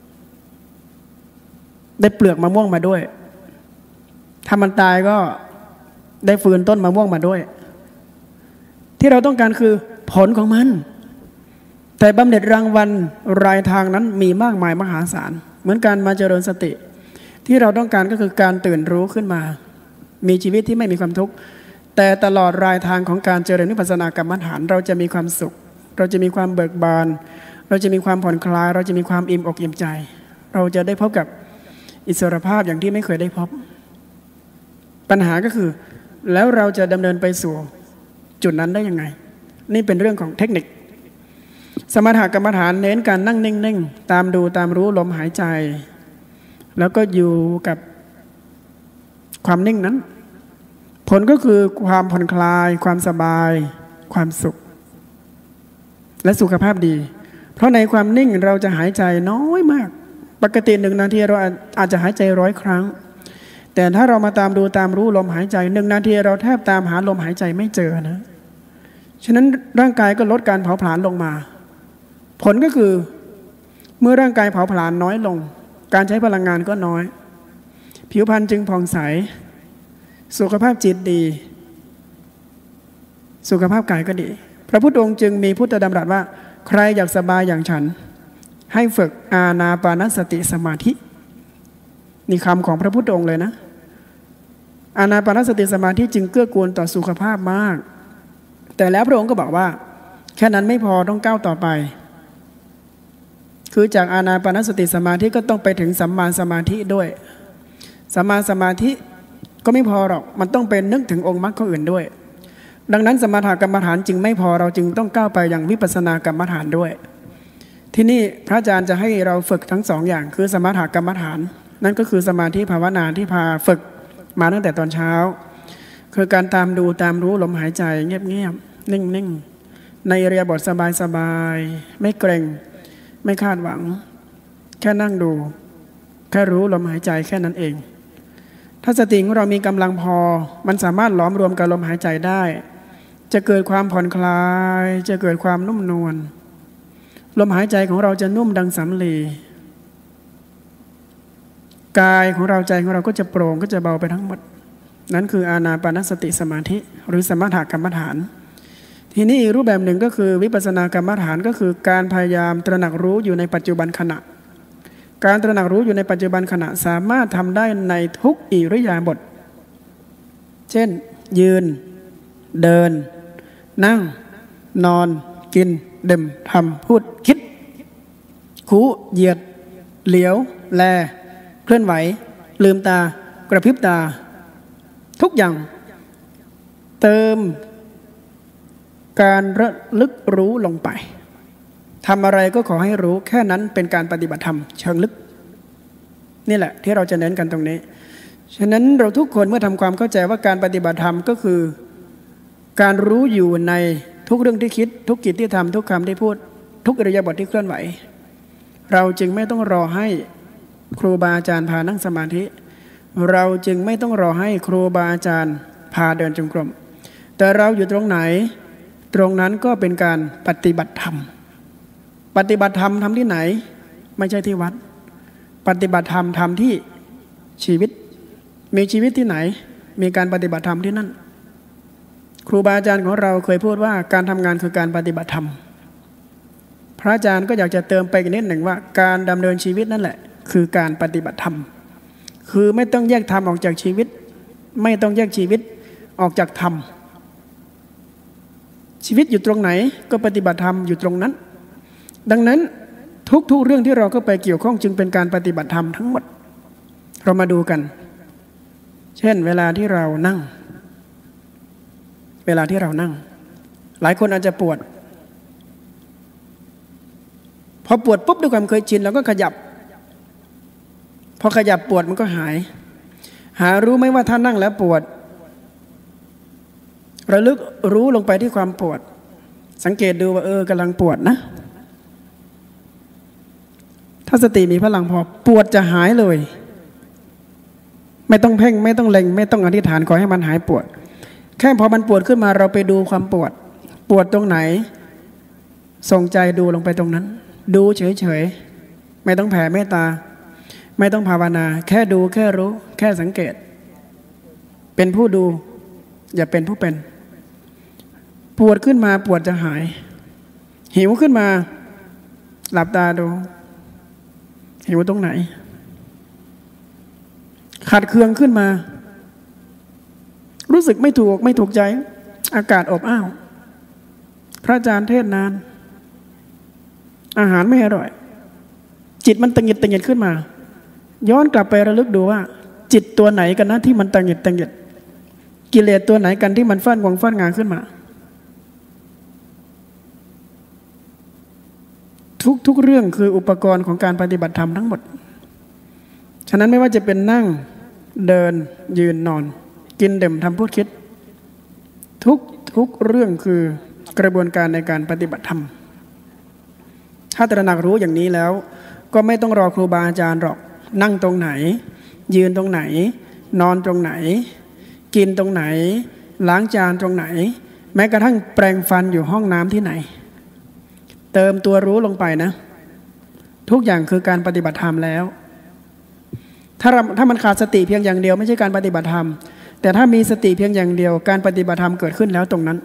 ได้เปลือกมะม่วงมาด้วยถ้ามันตายก็ได้ฟืนต้นมะม่วงมาด้วยที่เราต้องการคือผลของมันแต่บำเหน็จรางวัลรายทางนั้นมีมากมายมหาศาลเหมือนการมาเจริญสติที่เราต้องการก็คือการตื่นรู้ขึ้นมามีชีวิตที่ไม่มีความทุกข์แต่ตลอดรายทางของการเจริญวิปัสสนากรรมฐานเราจะมีความสุขเราจะมีความเบิกบานเราจะมีความผ่อนคลายเราจะมีความอิ่มอกอิ่มใจเราจะได้พบกับอิสรภาพอย่างที่ไม่เคยได้พบปัญหาก็คือแล้วเราจะดำเนินไปสู่จุดนั้นได้ยังไงนี่เป็นเรื่องของเทคนิคสมถกรรมฐานเน้นการนั่งนิ่งๆตามดูตามรู้ลมหายใจแล้วก็อยู่กับความนิ่งนั้นผลก็คือความผ่อนคลายความสบายความสุขและสุขภาพดีเพราะในความนิ่งเราจะหายใจน้อยมากปกติหนึ่งนาทีเราอาจจะหายใจร้อยครั้งแต่ถ้าเรามาตามดูตามรู้ลมหายใจหนึ่งนาทีเราแทบตามหาลมหายใจไม่เจอนะฉะนั้นร่างกายก็ลดการเผาผลาญลงมาผลก็คือเมื่อร่างกายเผาผลาญน้อยลงการใช้พลังงานก็น้อยผิวพรรณจึงผ่องใสสุขภาพจิตดีสุขภาพกายก็ดีพระพุทธองค์จึงมีพุทธดำรัสว่าใครอยากสบายอย่างฉันให้ฝึกอานาปานสติสมาธินี่คำของพระพุทธองค์เลยนะอานาปานสติสมาธิจึงเกื้อกูลต่อสุขภาพมากแต่แล้วพระองค์ก็บอกว่าแค่นั้นไม่พอต้องก้าวต่อไปคือจากอานาปานสติสมาธิก็ต้องไปถึงสัมมาสมาธิด้วยสัมมาสมาธิก็ไม่พอหรอกมันต้องเป็นนึกถึงองค์มรรคข้ออื่นด้วยดังนั้นสมถกรรมฐานจึงไม่พอเราจึงต้องก้าวไปอย่างวิปัสสนากรรมฐานด้วยที่นี่พระอาจารย์จะให้เราฝึกทั้งสองอย่างคือสมถกรรมฐานนั่นก็คือสมาธิภาวนาที่พาฝึกมาตั้งแต่ตอนเช้าคือการตามดูตามรู้ลมหายใจเงียบๆนิ่งๆในอิริยาบถสบายๆไม่เกร็งไม่คาดหวังแค่นั่งดูแค่รู้ลมหายใจแค่นั้นเองถ้าสติของเรามีกำลังพอมันสามารถหลอมรวมกับลมหายใจได้จะเกิดความผ่อนคลายจะเกิดความนุ่มนวลลมหายใจของเราจะนุ่มดังสำลีกายของเราใจของเราก็จะโปร่งก็จะเบาไปทั้งหมดนั่นคืออานาปานสติสมาธิหรือสมถกรรมฐานททีนี้อีกรูปแบบหนึ่งก็คือวิปัสสนากรรมฐานก็คือการพยายามตระหนักรู้อยู่ในปัจจุบันขณะการตระหนักรู้อยู่ในปัจจุบันขณะสามารถทำได้ในทุกอิริยาบถเช่นยืนเดินนั่งนอนกินดื่มทำพูดคิดคูเหยียดเหลียวแลเคลื่อนไหวลืมตากระพริบตาทุกอย่างเติมการระลึกรู้ลงไปทำอะไรก็ขอให้รู้แค่นั้นเป็นการปฏิบัติธรรมเชิงลึกนี่แหละที่เราจะเน้นกันตรงนี้ฉะนั้นเราทุกคนเมื่อทำความเข้าใจว่าการปฏิบัติธรรมก็คือการรู้อยู่ในทุกเรื่องที่คิดทุกกิจที่ทำทุกคำที่พูดทุกอิริยาบถที่เคลื่อนไหวเราจึงไม่ต้องรอให้ครูบาอาจารย์พานั่งสมาธิเราจึงไม่ต้องรอให้ครูบาอาจารย์พาเดินจงกรมแต่เราอยู่ตรงไหนตรงนั้นก็เป็นการปฏิบัติธรรมปฏิบัติธรรมทำที่ไหนไม่ใช่ที่วัดปฏิบัติธรรมทำที่ชีวิตมีชีวิตที่ไหนมีการปฏิบัติธรรมที่นั่นครูบาอาจารย์ของเราเคยพูดว่าการทำงานคือการปฏิบัติธรรมพระอาจารย์ก็อยากจะเติมไปอีกนิดหนึ่งว่าการดำเนินชีวิตนั่นแหละคือการปฏิบัติธรรมคือไม่ต้องแยกธรรมออกจากชีวิตไม่ต้องแยกชีวิตออกจากธรรมชีวิตอยู่ตรงไหนก็ปฏิบัติธรรมอยู่ตรงนั้นดังนั้นทุกๆเรื่องที่เราเข้าไปเกี่ยวข้องจึงเป็นการปฏิบัติธรรมทั้งหมดเรามาดูกันเช่นเวลาที่เรานั่งเวลาที่เรานั่งหลายคนอาจจะปวดพอปวดปุ๊บด้วยความเคยชินเราก็ขยับพอขยับปวดมันก็หายหารู้ไหมว่าถ้านั่งแล้วปวดระลึกรู้ลงไปที่ความปวดสังเกตดูว่าเออกำลังปวดนะถ้าสติมีพลังพอปวดจะหายเลยไม่ต้องเพ่งไม่ต้องเล็งไม่ต้องอธิษฐานขอให้มันหายปวดแค่พอมันปวดขึ้นมาเราไปดูความปวดปวดตรงไหนส่งใจดูลงไปตรงนั้นดูเฉยๆไม่ต้องแผ่เมตตาไม่ต้องภาวนาแค่ดูแค่รู้แค่สังเกตเป็นผู้ดูอย่าเป็นผู้เป็นปวดขึ้นมาปวดจะหายหิวขึ้นมาหลับตาดูหิวตรงไหนขัดเคืองขึ้นมารู้สึกไม่ถูกไม่ถูกใจอากาศอบอ้าวพระอาจารย์เทศนานอาหารไม่อร่อยจิตมันตังหิดตังหิดขึ้นมาย้อนกลับไประลึกดูว่าจิตตัวไหนกันนะที่มันตังหิดตังหิดกิเลสตัวไหนกันที่มันฟั่นวงฟั่นงานขึ้นมาทุกทุกเรื่องคืออุปกรณ์ของการปฏิบัติธรรมทั้งหมดฉะนั้นไม่ว่าจะเป็นนั่งเดินยืนนอนกินดื่มทำพูดคิดทุกทุกเรื่องคือกระบวนการในการปฏิบัติธรรมถ้าตระหนักรู้อย่างนี้แล้วก็ไม่ต้องรอครูบาอาจารย์หรอกนั่งตรงไหนยืนตรงไหนนอนตรงไหนกินตรงไหนล้างจานตรงไหนแม้กระทั่งแปรงฟันอยู่ห้องน้ำที่ไหนเติมตัวรู้ลงไปนะทุกอย่างคือการปฏิบัติธรรมแล้วถ้าถ้ามันขาดสติเพียงอย่างเดียวไม่ใช่การปฏิบัติธรรมแต่ถ้ามีสติเพียงอย่างเดียวการปฏิบัติธรรมเกิดขึ้นแล้วตรงนั้น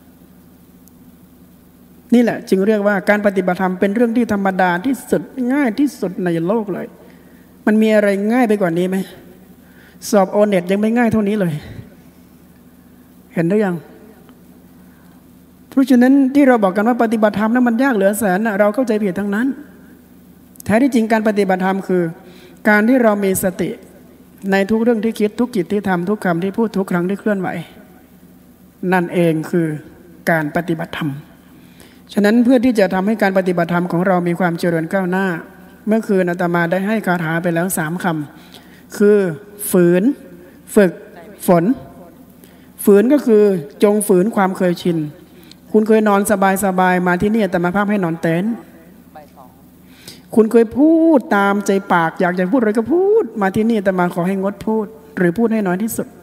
นี่แหละจึงเรียกว่าการปฏิบัติธรรมเป็นเรื่องที่ธรรมดาที่สุดง่ายที่สุดในโลกเลยมันมีอะไรง่ายไปกว่านี้ไหมสอบโอเน็ตยังไม่ง่ายเท่านี้เลยเห็นหรือยังเพราะฉะนั้นที่เราบอกกันว่าปฏิบัติธรรมนั้นมันยากเหลือแสนนะเราเข้าใจผิดทั้งนั้นแท้ที่จริงการปฏิบัติธรรมคือการที่เรามีสติในทุกเรื่องที่คิดทุกกิจที่ทำทุกคำที่พูดทุกครั้งที่เคลื่อนไหวนั่นเองคือการปฏิบัติธรรมฉะนั้นเพื่อที่จะทำให้การปฏิบัติธรรมของเรามีความเจริญก้าวหน้าเมื่อคืนอาตมาได้ให้คาถาไปแล้วสามคำคือฝืนฝึกฝนฝืนก็คือจงฝืนความเคยชินคุณเคยนอนสบายๆมาที่นี่อาตมาภาพให้นอนเต็นท์คุณเคยพูดตามใจปากอยากจะพูดอะไรก็พูดมาที่นี่อาตมาขอให้งดพูดหรือพูดให้น้อยที่สุด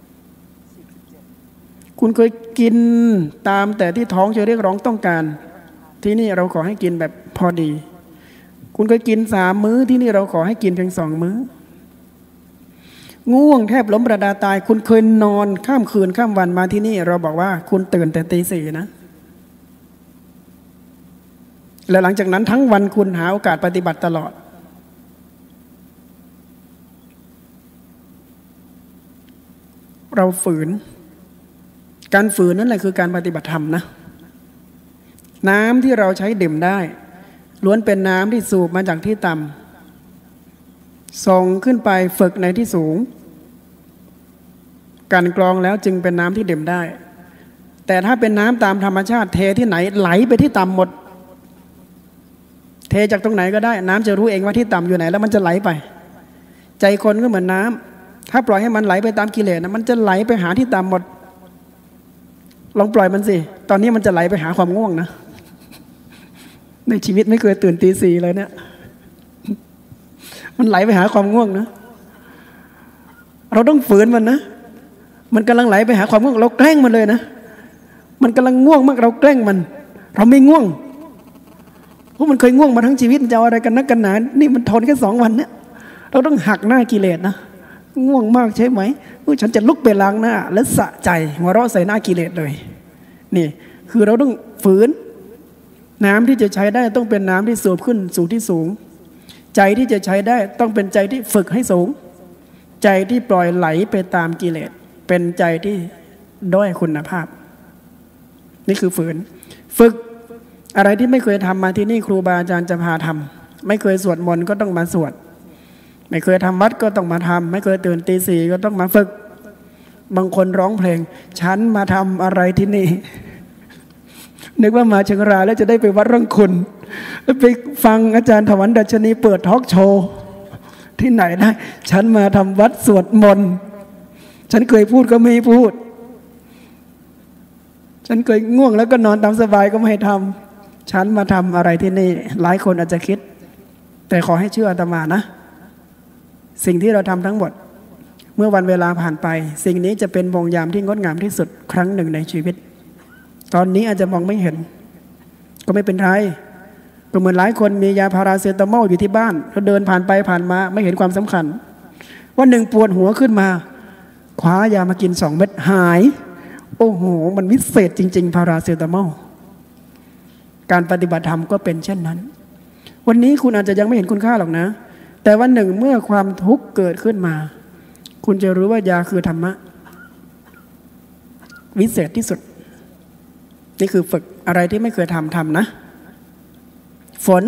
คุณเคยกินตามแต่ที่ท้องจะเรียกร้องต้องการที่นี่เราขอให้กินแบบพอดีคุณเคยกินสามมื้อที่นี่เราขอให้กินเพียงสองมื้อง่วงแทบล้มประดาตายคุณเคยนอนข้ามคืนข้ามวันมาที่นี่เราบอกว่าคุณตื่นแต่ตีสี่นะและหลังจากนั้นทั้งวันคุณหาโอกาสปฏิบัติตลอดเราฝืนการฝืนนั่นแหละคือการปฏิบัติธรรมนะน้ำที่เราใช้ดื่มได้ล้วนเป็นน้ำที่สูบมาจากที่ต่ำส่งขึ้นไปฝึกในที่สูงการกรองแล้วจึงเป็นน้ำที่ดื่มได้แต่ถ้าเป็นน้ำตามธรรมชาติเทที่ไหนไหลไปที่ต่ำหมดเทจากตรงไหนก็ได้น้ำจะรู้เองว่าที่ต่ำอยู่ไหนแล้วมันจะไหลไปใจคนก็เหมือนน้ำถ้าปล่อยให้มันไหลไปตามกิเลสนะมันจะไหลไปหาที่ต่ำหมดลองปล่อยมันสิตอนนี้มันจะไหลไปหาความง่วงนะในชีวิตไม่เคยตื่นตีสี่เลยเนี่ยมันไหลไปหาความง่วงนะเราต้องฝืนมันนะมันกำลังไหลไปหาความง่วงเราแกล้งมันเลยนะมันกำลังง่วงมากเราแกล้งมันเราไม่ง่วงเพราะมันเคยง่วงมาทั้งชีวิตมันจะเอาอะไรกันนักกันหนานี่มันทนแค่สองวันเนี่ยเราต้องหักหน้ากิเลสนะง่วงมากใช่ไหมฉันจะลุกไปล้างหน้าและสะใจหัวเราะใส่หน้ากิเลสเลยนี่คือเราต้องฝืนน้ำที่จะใช้ได้ต้องเป็นน้ำที่สูบขึ้นสู่ที่สูงใจที่จะใช้ได้ต้องเป็นใจที่ฝึกให้สูงใจที่ปล่อยไหลไปตามกิเลสเป็นใจที่ด้อยคุณภาพนี่คือฝืนฝึกอะไรที่ไม่เคยทำมาที่นี่ครูบาอาจารย์จะพาทำไม่เคยสวดมนต์ก็ต้องมาสวดไม่เคยทำวัดก็ต้องมาทำไม่เคยตื่นตีสี่ก็ต้องมาฝึกบางคนร้องเพลงฉันมาทำอะไรที่นี่นึกว่ามาเชียงรายแล้วจะได้ไปวัดร่องคุณไปฟังอาจารย์ถวันดัชนีเปิดทอล์กโชว์ที่ไหนได้ฉันมาทำวัดสวดมนต์ฉันเคยพูดก็ไม่พูดฉันเคยง่วงแล้วก็นอนตามสบายก็ไม่ให้ทำฉันมาทำอะไรที่นี่หลายคนอาจจะคิดแต่ขอให้เชื่ออาตมานะสิ่งที่เราทำทั้งหมดเมื่อวันเวลาผ่านไปสิ่งนี้จะเป็นวงยามที่งดงามที่สุดครั้งหนึ่งในชีวิตตอนนี้อาจจะมองไม่เห็นก็ไม่เป็นไรก็เหมือนหลายคนมียาพาราเซตามอลอยู่ที่บ้านเขาเดินผ่านไปผ่านมาไม่เห็นความสำคัญวันหนึ่งปวดหัวขึ้นมาคว้ายามากินสองเม็ดหายโอ้โหมันวิเศษจริงๆพาราเซตามอลการปฏิบัติธรรมก็เป็นเช่นนั้นวันนี้คุณอาจจะยังไม่เห็นคุณค่าหรอกนะแต่วันหนึ่งเมื่อความทุกข์เกิดขึ้นมาคุณจะรู้ว่ายาคือธรรมะวิเศษที่สุดนี่คือฝึกอะไรที่ไม่เคยทำทำนะฝน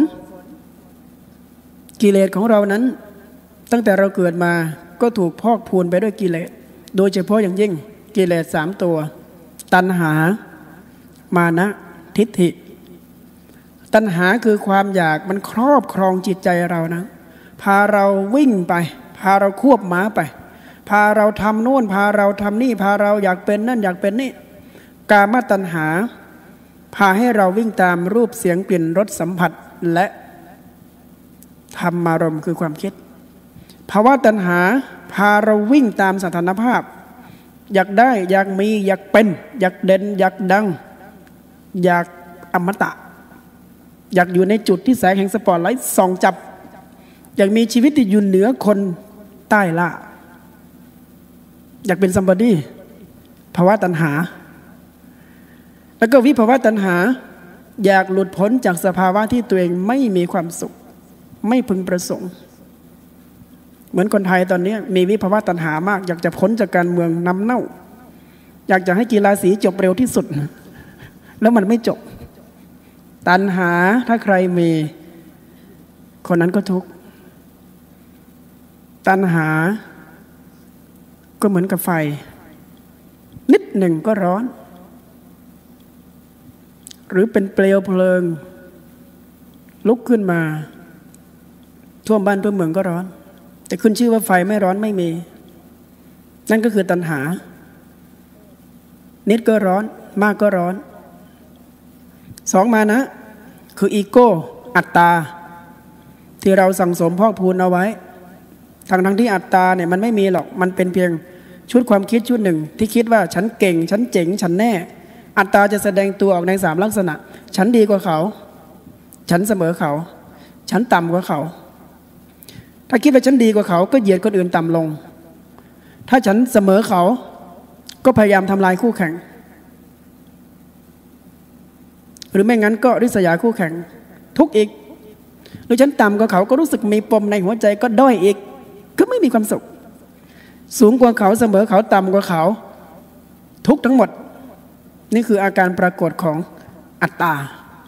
กิเลสของเรานั้นตั้งแต่เราเกิดมาก็ถูกพอกพูนไปด้วยกิเลสโดยเฉพาะอย่างยิ่งกิเลสสามตัวตัณหามานะทิฏฐิตัณหาคือความอยากมันครอบครองจิตใจเรานะพาเราวิ่งไปพาเราควบม้าไปพาเราทำโน่นพาเราทำนี่พาเราอยากเป็นนั่นอยากเป็นนี่กามตัณหาพาให้เราวิ่งตามรูปเสียงกลิ่นรสสัมผัสและธรรมารมณ์คือความคิดภาวะตัณหาพาเราวิ่งตามสถานภาพอยากได้อยากมีอยากเป็นอยากเด่นอยากดังอยากอมตะอยากอยู่ในจุดที่แสงแห่งสปอตไลท์ส่องจับอยากมีชีวิตที่อยู่เหนือคนใต้ล่าอยากเป็นซัมบอดี้ภาวะตัณหาแล้วก็วิภาวะตัณหาอยากหลุดพ้นจากสภาวะที่ตัวเองไม่มีความสุขไม่พึงประสงค์เหมือนคนไทยตอนนี้มีวิภาวะตัณหามากอยากจะพ้นจากการเมืองน้ำเน่าอยากจะให้กีฬาสีจบเร็วที่สุดแล้วมันไม่จบตัณหาถ้าใครมีคนนั้นก็ทุกข์ตัณหาก็เหมือนกับไฟนิดหนึ่งก็ร้อนหรือเป็นเปลวเพลิงลุกขึ้นมาท่วมบ้านท่วมเมืองก็ร้อนแต่ขึ้นชื่อว่าไฟไม่ร้อนไม่มีนั่นก็คือตัณหานิดก็ร้อนมากก็ร้อนสองมานะคืออีโก้อัตตาที่เราสั่งสมพอกพูนเอาไว้ทั้งทั้งที่อัตตาเนี่ยมันไม่มีหรอกมันเป็นเพียงชุดความคิดชุดหนึ่งที่คิดว่าฉันเก่งฉันเจ๋งฉันแน่อัตตาจะแสดงตัวออกในสามลักษณะฉันดีกว่าเขาฉันเสมอเขาฉันต่ำกว่าเขาถ้าคิดว่าฉันดีกว่าเขาก็เหยียดคนอื่นต่ำลงถ้าฉันเสมอเขาก็พยายามทำลายคู่แข่งหรือไม่งั้นก็ริษยาคู่แข่งทุกข์อีกหรือฉันต่ำกว่าเขาก็รู้สึกมีปมในหัวใจก็ด้อยอีกก็ไม่มีความสุขสูงกว่าเขาเสมอเขาต่ำกว่าเขาทุกข์ทั้งหมดนี่คืออาการปรากฏของอัตตา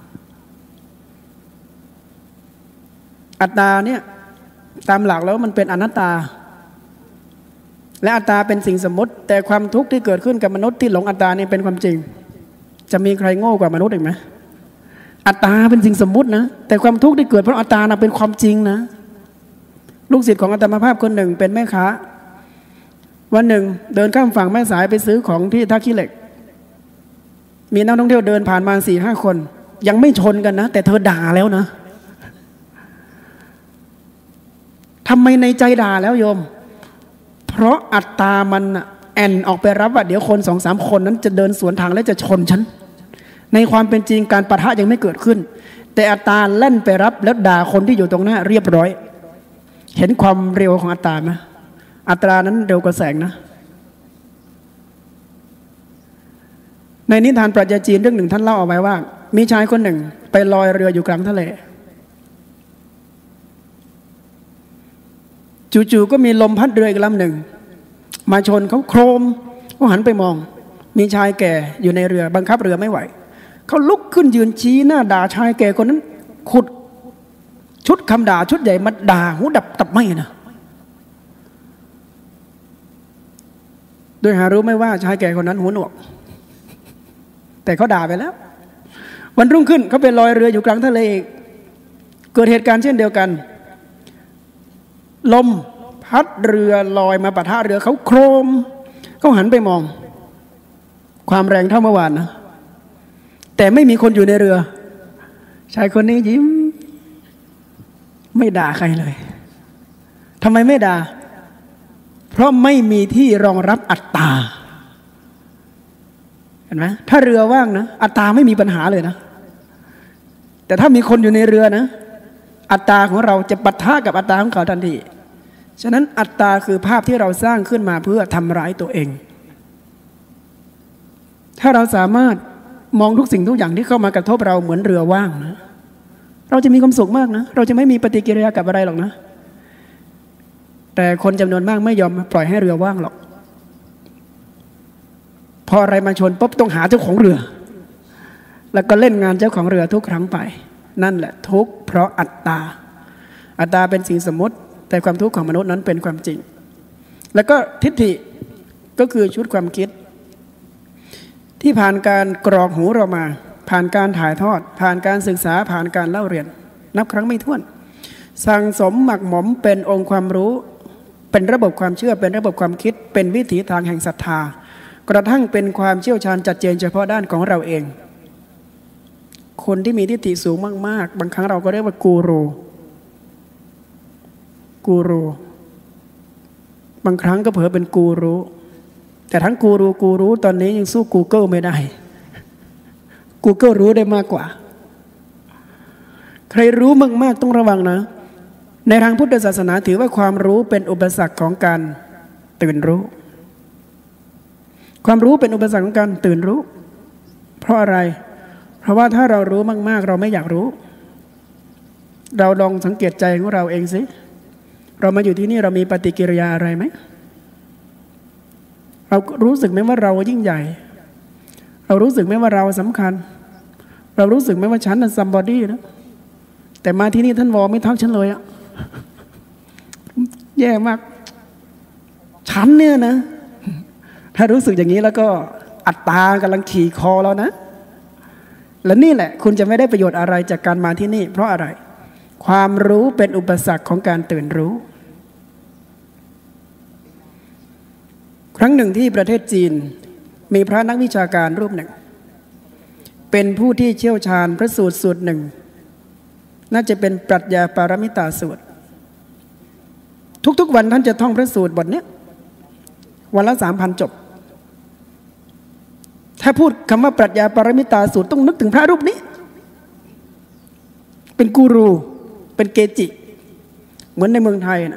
อัตตาเนี่ยตามหลักแล้วมันเป็นอนัตตาและอัตตาเป็นสิ่งสมมติแต่ความทุกข์ที่เกิดขึ้นกับมนุษย์ที่หลงอัตตานี่เป็นความจริงจะมีใครโง่กว่ามนุษย์อีกไหมอัตตาเป็นสิ่งสมมุตินะแต่ความทุกข์ที่เกิดเพราะอัตตานะเป็นความจริงนะลูกศิษย์ของอาตมาภาพคนหนึ่งเป็นแม่ค้าวันหนึ่งเดินข้ามฝั่งแม่สายไปซื้อของที่ท่าขี้เหล็กมีนักท่องเที่ยวเดินผ่านมาสี่ห้าคนยังไม่ชนกันนะแต่เธอด่าแล้วนะทำไมในใจด่าแล้วโยมเพราะอัตตามันแอนออกไปรับว่าเดี๋ยวคนสองสามคนนั้นจะเดินสวนทางและจะชนฉันในความเป็นจริงการปะทะยังไม่เกิดขึ้นแต่อัตตาเล่นไปรับแล้วด่าคนที่อยู่ตรงหน้าเรียบร้อยเห็นความเร็วของอัตตาไหมอัตรานั้นเร็วกว่าแสงนะในนิทานปรัชญาจีนเรื่องหนึ่งท่านเล่าเอาไว้ว่ามีชายคนหนึ่งไปลอยเรืออยู่กลางทะเลจู่ๆก็มีลมพัดเรืออีกลำหนึ่งมาชนเขาโครมเขาหันไปมองมีชายแก่อยู่ในเรือบังคับเรือไม่ไหวเขาลุกขึ้นยืนชี้หน้าด่าชายแก่คนนั้นขุดชุดคำด่าชุดใหญ่มาด่าหูดับตับไหมนะโดยหารู้ไม่ว่าชายแก่คนนั้นหูหนวกแต่เขาด่าไปแล้ววันรุ่งขึ้นเขาไปลอยเรืออยู่กลางทะเลเกิดเหตุการณ์เช่นเดียวกันลมพัดเรือลอยมาปะทะเรือเขาโครมเขาหันไปมองความแรงเท่าเมื่อวานนะแต่ไม่มีคนอยู่ในเรือชายคนนี้ยิ้มไม่ด่าใครเลยทำไมไม่ด่าเพราะไม่มีที่รองรับอัตตาเห็นไหมถ้าเรือว่างนะอัตตาไม่มีปัญหาเลยนะแต่ถ้ามีคนอยู่ในเรือนะอัตตาของเราจะปะทะกับอัตตาของเขาทันทีฉะนั้นอัตตาคือภาพที่เราสร้างขึ้นมาเพื่อทำร้ายตัวเองถ้าเราสามารถมองทุกสิ่งทุกอย่างที่เข้ามากระทบเราเหมือนเรือว่างนะเราจะมีความสุขมากนะเราจะไม่มีปฏิกิริยากับอะไรหรอกนะแต่คนจำนวนมากไม่ยอมปล่อยให้เรือว่างหรอกพออะไรมาชนปุ๊บต้องหาเจ้าของเรือแล้วก็เล่นงานเจ้าของเรือทุกครั้งไปนั่นแหละทุกข์เพราะอัตตาอัตตาเป็นสิ่งสมมติแต่ความทุกข์ของมนุษย์นั้นเป็นความจริงแล้วก็ทิฏฐิก็คือชุดความคิดที่ผ่านการกรอกหูเรามาผ่านการถ่ายทอดผ่านการศึกษาผ่านการเล่าเรียนนับครั้งไม่ถ้วนสั่งสมหมักหมมเป็นองค์ความรู้เป็นระบบความเชื่อเป็นระบบความคิดเป็นวิถีทางแห่งศรัทธากระทั่งเป็นความเชี่ยวชาญจัดเจนเฉพาะด้านของเราเองคนที่มีทิฏฐิสูงมากๆบางครั้งเราก็เรียกว่ากูรูกูรูบางครั้งก็เผลอเป็นกูรู้แต่ทั้งกูรูกูรู้ตอนนี้ยังสู้ Google ไม่ได้ Google รู้ได้มากกว่าใครรู้มากๆต้องระวังนะในทางพุทธศาสนาถือว่าความรู้เป็นอุปสรรคของการตื่นรู้ความรู้เป็นอุปสรรคของการตื่นรู้เพราะอะไรเพราะว่าถ้าเรารู้มากๆเราไม่อยากรู้เราลองสังเกตใจของเราเองสิเรามาอยู่ที่นี่เรามีปฏิกิริยาอะไรไหมเรารู้สึกไหมว่าเรายิ่งใหญ่เรารู้สึกไหมว่าเราสำคัญเรารู้สึกไหมว่าฉันน่ะ somebody นะแต่มาที่นี่ท่านวอไม่ทักฉันเลยอะแย่มากฉันเนี่ยนะถ้ารู้สึกอย่างนี้แล้วก็อัตตากำลังขี่คอแล้วนะและนี่แหละคุณจะไม่ได้ประโยชน์อะไรจากการมาที่นี่เพราะอะไรความรู้เป็นอุปสรรคของการตื่นรู้ครั้งหนึ่งที่ประเทศจีนมีพระนักวิชาการรูปหนึ่งเป็นผู้ที่เชี่ยวชาญพระสูตรสูตรหนึ่งน่าจะเป็นปรัชญาปารมิตาสูตรทุกๆวันท่านจะท่องพระสูตรบทนี้วันละสามพันจบถ้าพูดคำว่าปรัชญาปารมิตาสูตรต้องนึกถึงพระรูปนี้เป็นกูรูเป็นเกจิเหมือนในเมืองไทยนะ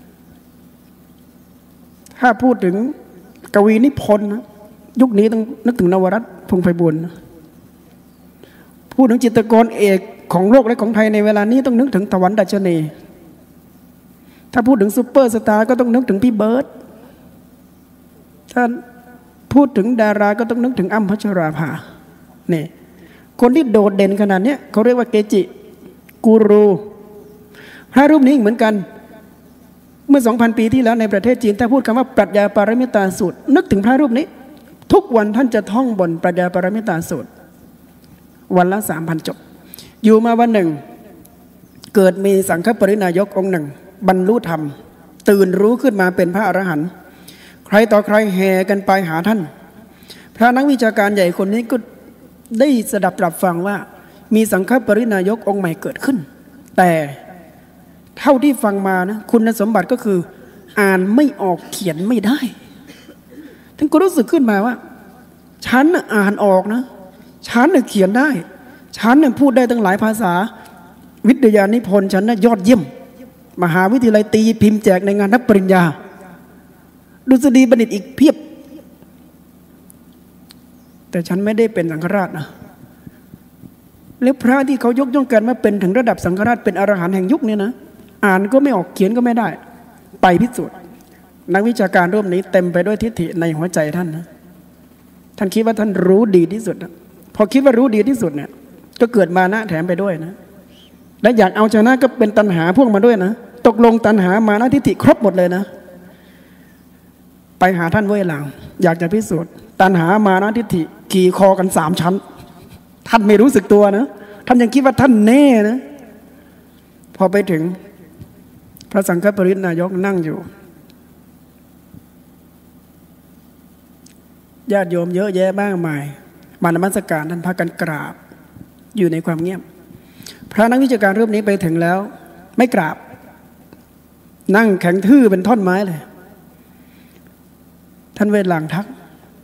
ถ้าพูดถึงกวีนิพนธ์นะยุคนี้ต้องนึกถึงนวรัตน์พงษ์ไพบูลย์พูดถึงจิตรกรเอกของโลกและของไทยในเวลานี้ต้องนึกถึงตะวันดัชนีถ้าพูดถึงซูเปอร์สตาร์ก็ต้องนึกถึงพี่เบิร์ตถ้าพูดถึงดาราก็ต้องนึกถึงอ้ำพัชราภาเนี่ยคนที่โดดเด่นขนาดนี้เขาเรียกว่าเกจิกูรูพระรูปนี้เหมือนกันเมื่อ สองพัน ปีที่แล้วในประเทศจีนถ้าพูดคำว่าปรัชญาปารมิตาสูตรนึกถึงพระรูปนี้ทุกวันท่านจะท่องบนปรัชญาปารมิตาสูตรวันละ สามพัน จบอยู่มาวันหนึ่งเกิดมีสังฆปรินายกองค์หนึ่งบรรลุธรรมตื่นรู้ขึ้นมาเป็นพระอรหันต์ใครต่อใครแห่กันไปหาท่านพระนักวิชาการใหญ่คนนี้ก็ได้สดับตรับฟังว่ามีสังฆปรินายกองค์ใหม่เกิดขึ้นแต่เท่าที่ฟังมานะคุณสมบัติก็คืออ่านไม่ออกเขียนไม่ได้ท่านก็รู้สึกขึ้นมาว่าฉันอ่านออกนะฉันเขียนได้ฉันพูดได้ตั้งหลายภาษาวิทยานิพนธ์ฉันนะยอดเยี่ยมมหาวิทยาลัยตีพิมพ์แจกในงานรับปริญญาดุษฎีบัณฑิตอีกเพียบแต่ฉันไม่ได้เป็นสังฆราชนะแล้วพระที่เขายกย่องกันว่าเป็นถึงระดับสังฆราชเป็นอรหันต์แห่งยุคนี้นะอ่านก็ไม่ออกเขียนก็ไม่ได้ไปพิสูจน์นักวิชาการรูปนี้เต็มไปด้วยทิฏฐิในหัวใจท่านนะท่านคิดว่าท่านรู้ดีที่สุดนะพอคิดว่ารู้ดีที่สุดเนี่ยก็เกิดมานะแถมไปด้วยนะและอยากเอาชนะก็เป็นตัณหาพ่วงมาด้วยนะตกลงตัณหามานะทิฏฐิครบหมดเลยนะไปหาท่านเว่ยหลางอยากจะพิสูจน์ตัณหามานะทิฏฐิขี่คอกันสามชั้นท่านไม่รู้สึกตัวนะท่านยังคิดว่าท่านแน่นะพอไปถึงพระสังฆปรินายกนั่งอยู่ญาติโยมเยอะแยะมากมายมานมัสการท่านพากันกราบอยู่ในความเงียบพระนักวิชาการรูปนี้ไปถึงแล้วไม่กราบนั่งแข็งทื่อเป็นท่อนไม้เลยท่านเวทหลังทัก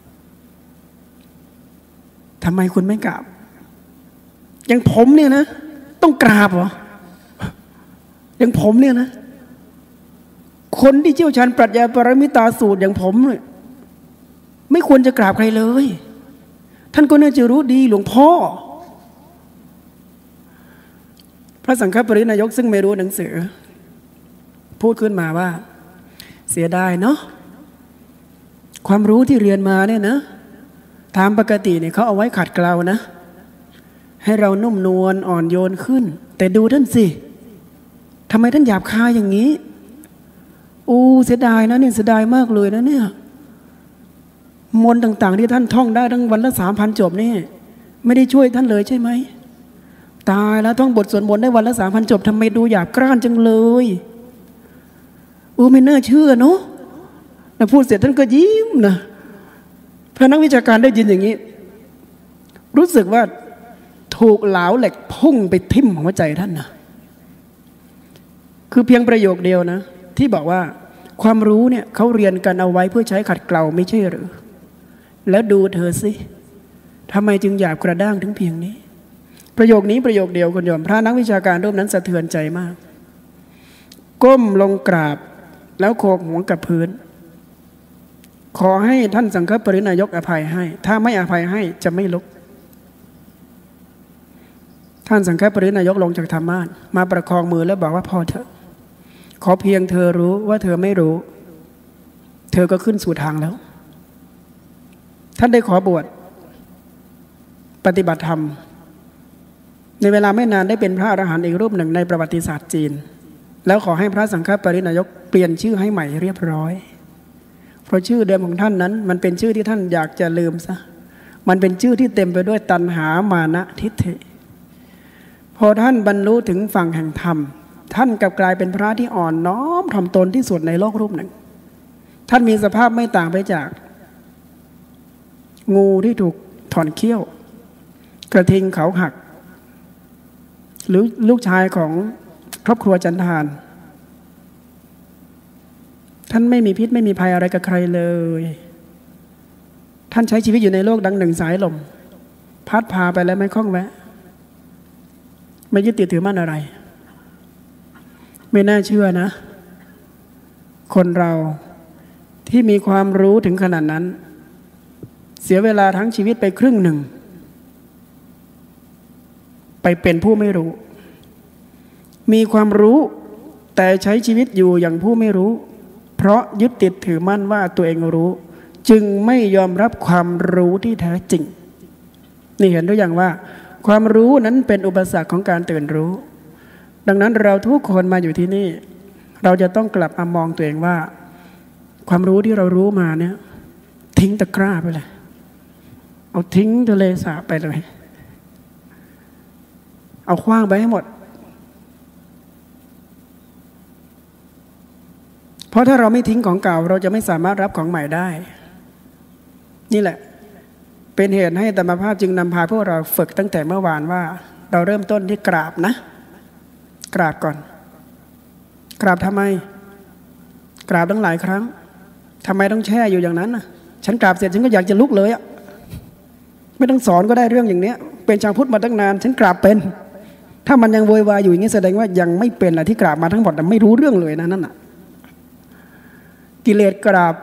ทำไมคุณไม่กราบอย่างผมเนี่ยนะต้องกราบเหรออย่างผมเนี่ยนะคนที่เชี่ยวชาญปรัชญาปรมิตาสูตรอย่างผมเนี่ยไม่ควรจะกราบใครเลยท่านก็น่าจะรู้ดีหลวงพ่อพระสังฆปรินายกซึ่งไม่รู้หนังสือพูดขึ้นมาว่าเสียดายเนาะความรู้ที่เรียนมาเนี่ยนะตามปกติเนี่ยเขาเอาไว้ขัดเกลานะให้เรานุ่มนวลอ่อนโยนขึ้นแต่ดูท่านสิทำไมท่านหยาบคายอย่างนี้อู้เสียดายนะเนี่ยเสียดายมากเลยนะเนี่ยมนต์ต่างๆที่ท่านท่องได้ทั้งวันละสามพันจบนี่ไม่ได้ช่วยท่านเลยใช่ไหมตายแล้วท่องบทสวดมนต์ได้วันละสามพันจบทำไมดูหยาบกร้านจังเลยอู้ไม่น่าเชื่อเนาะแล้วพูดเสร็จท่านก็ยิ้มนะพระนักวิชาการได้ยินอย่างนี้รู้สึกว่าถูกเหลาเหล็กพุ่งไปทิ่มหัวใจท่านนะคือเพียงประโยคเดียวนะที่บอกว่าความรู้เนี่ยเขาเรียนกันเอาไว้เพื่อใช้ขัดเกลาไม่ใช่หรือแล้วดูเธอสิทำไมจึงหยาบกระด้างถึงเพียงนี้ประโยคนี้ประโยคเดียวคุณโยมพระนักวิชาการรูปนั้นสะเทือนใจมากก้มลงกราบแล้วโขกหัวกับพื้นขอให้ท่านสังฆปรินายกอภัยให้ถ้าไม่อภัยให้จะไม่ลุกท่านสังฆปรินายกลงจากธรรมาสน์มาประคองมือแล้วบอกว่าพอเถอะขอเพียงเธอรู้ว่าเธอไม่รู้เธอก็ขึ้นสู่ทางแล้วท่านได้ขอบวชปฏิบัติธรรมในเวลาไม่นานได้เป็นพระอรหันต์อีกรูปหนึ่งในประวัติศาสตร์จีนแล้วขอให้พระสังฆปรินายกเปลี่ยนชื่อให้ใหม่เรียบร้อยเพราะชื่อเดิมของท่านนั้นมันเป็นชื่อที่ท่านอยากจะลืมซะมันเป็นชื่อที่เต็มไปด้วยตัณหามานะทิฏฐิพอท่านบรรลุถึงฝั่งแห่งธรรมท่านกลับกลายเป็นพระที่อ่อนน้อมถ่อมตนที่สุดในโลกรูปหนึ่งท่านมีสภาพไม่ต่างไปจากงูที่ถูกถอนเขี้ยวกระทิงเขาหักหรือลูกชายของครอบครัวจันทานท่านไม่มีพิษไม่มีภัยอะไรกับใครเลยท่านใช้ชีวิตอยู่ในโลกดังหนึ่งสายลมพัดพาไปแล้วไม่คล้องแวะไม่ยึดติดถือมั่นอะไรไม่น่าเชื่อนะคนเราที่มีความรู้ถึงขนาดนั้นเสียเวลาทั้งชีวิตไปครึ่งหนึ่งไปเป็นผู้ไม่รู้มีความรู้แต่ใช้ชีวิตอยู่อย่างผู้ไม่รู้เพราะยึดติดถือมั่นว่าตัวเองรู้จึงไม่ยอมรับความรู้ที่แท้จริงนี่เห็นด้วยอย่างว่าความรู้นั้นเป็นอุปสรรคของการตื่นรู้ดังนั้นเราทุกคนมาอยู่ที่นี่เราจะต้องกลับมามองตัวเองว่าความรู้ที่เรารู้มาเนี่ยทิ้งตะกร้าไปเลยเอาทิ้งทะเลสาบไปเลยเอาขว้างไปให้หมดเพราะถ้าเราไม่ทิ้งของเก่าเราจะไม่สามารถรับของใหม่ได้นี่แหละเป็นเหตุให้ธรรมภาพจึงนำพาพวกเราฝึกตั้งแต่เมื่อวานว่าเราเริ่มต้นที่กราบนะกราบก่อนกราบทำไมกราบตั้งหลายครั้งทำไมต้องแช่อยู่อย่างนั้นนะฉันกราบเสร็จฉันก็อยากจะลุกเลยอะไม่ต้องสอนก็ได้เรื่องอย่างเนี้ยเป็นชาวพุทธมาตั้งนานฉันกราบเป็นถ้ามันยังโวยวายอยู่อย่างนี้แสดงว่ายังไม่เป็นอะไรที่กราบมาทั้งหมดแต่ไม่รู้เรื่องเลยนะนั่นน่ะกิเลสกราบ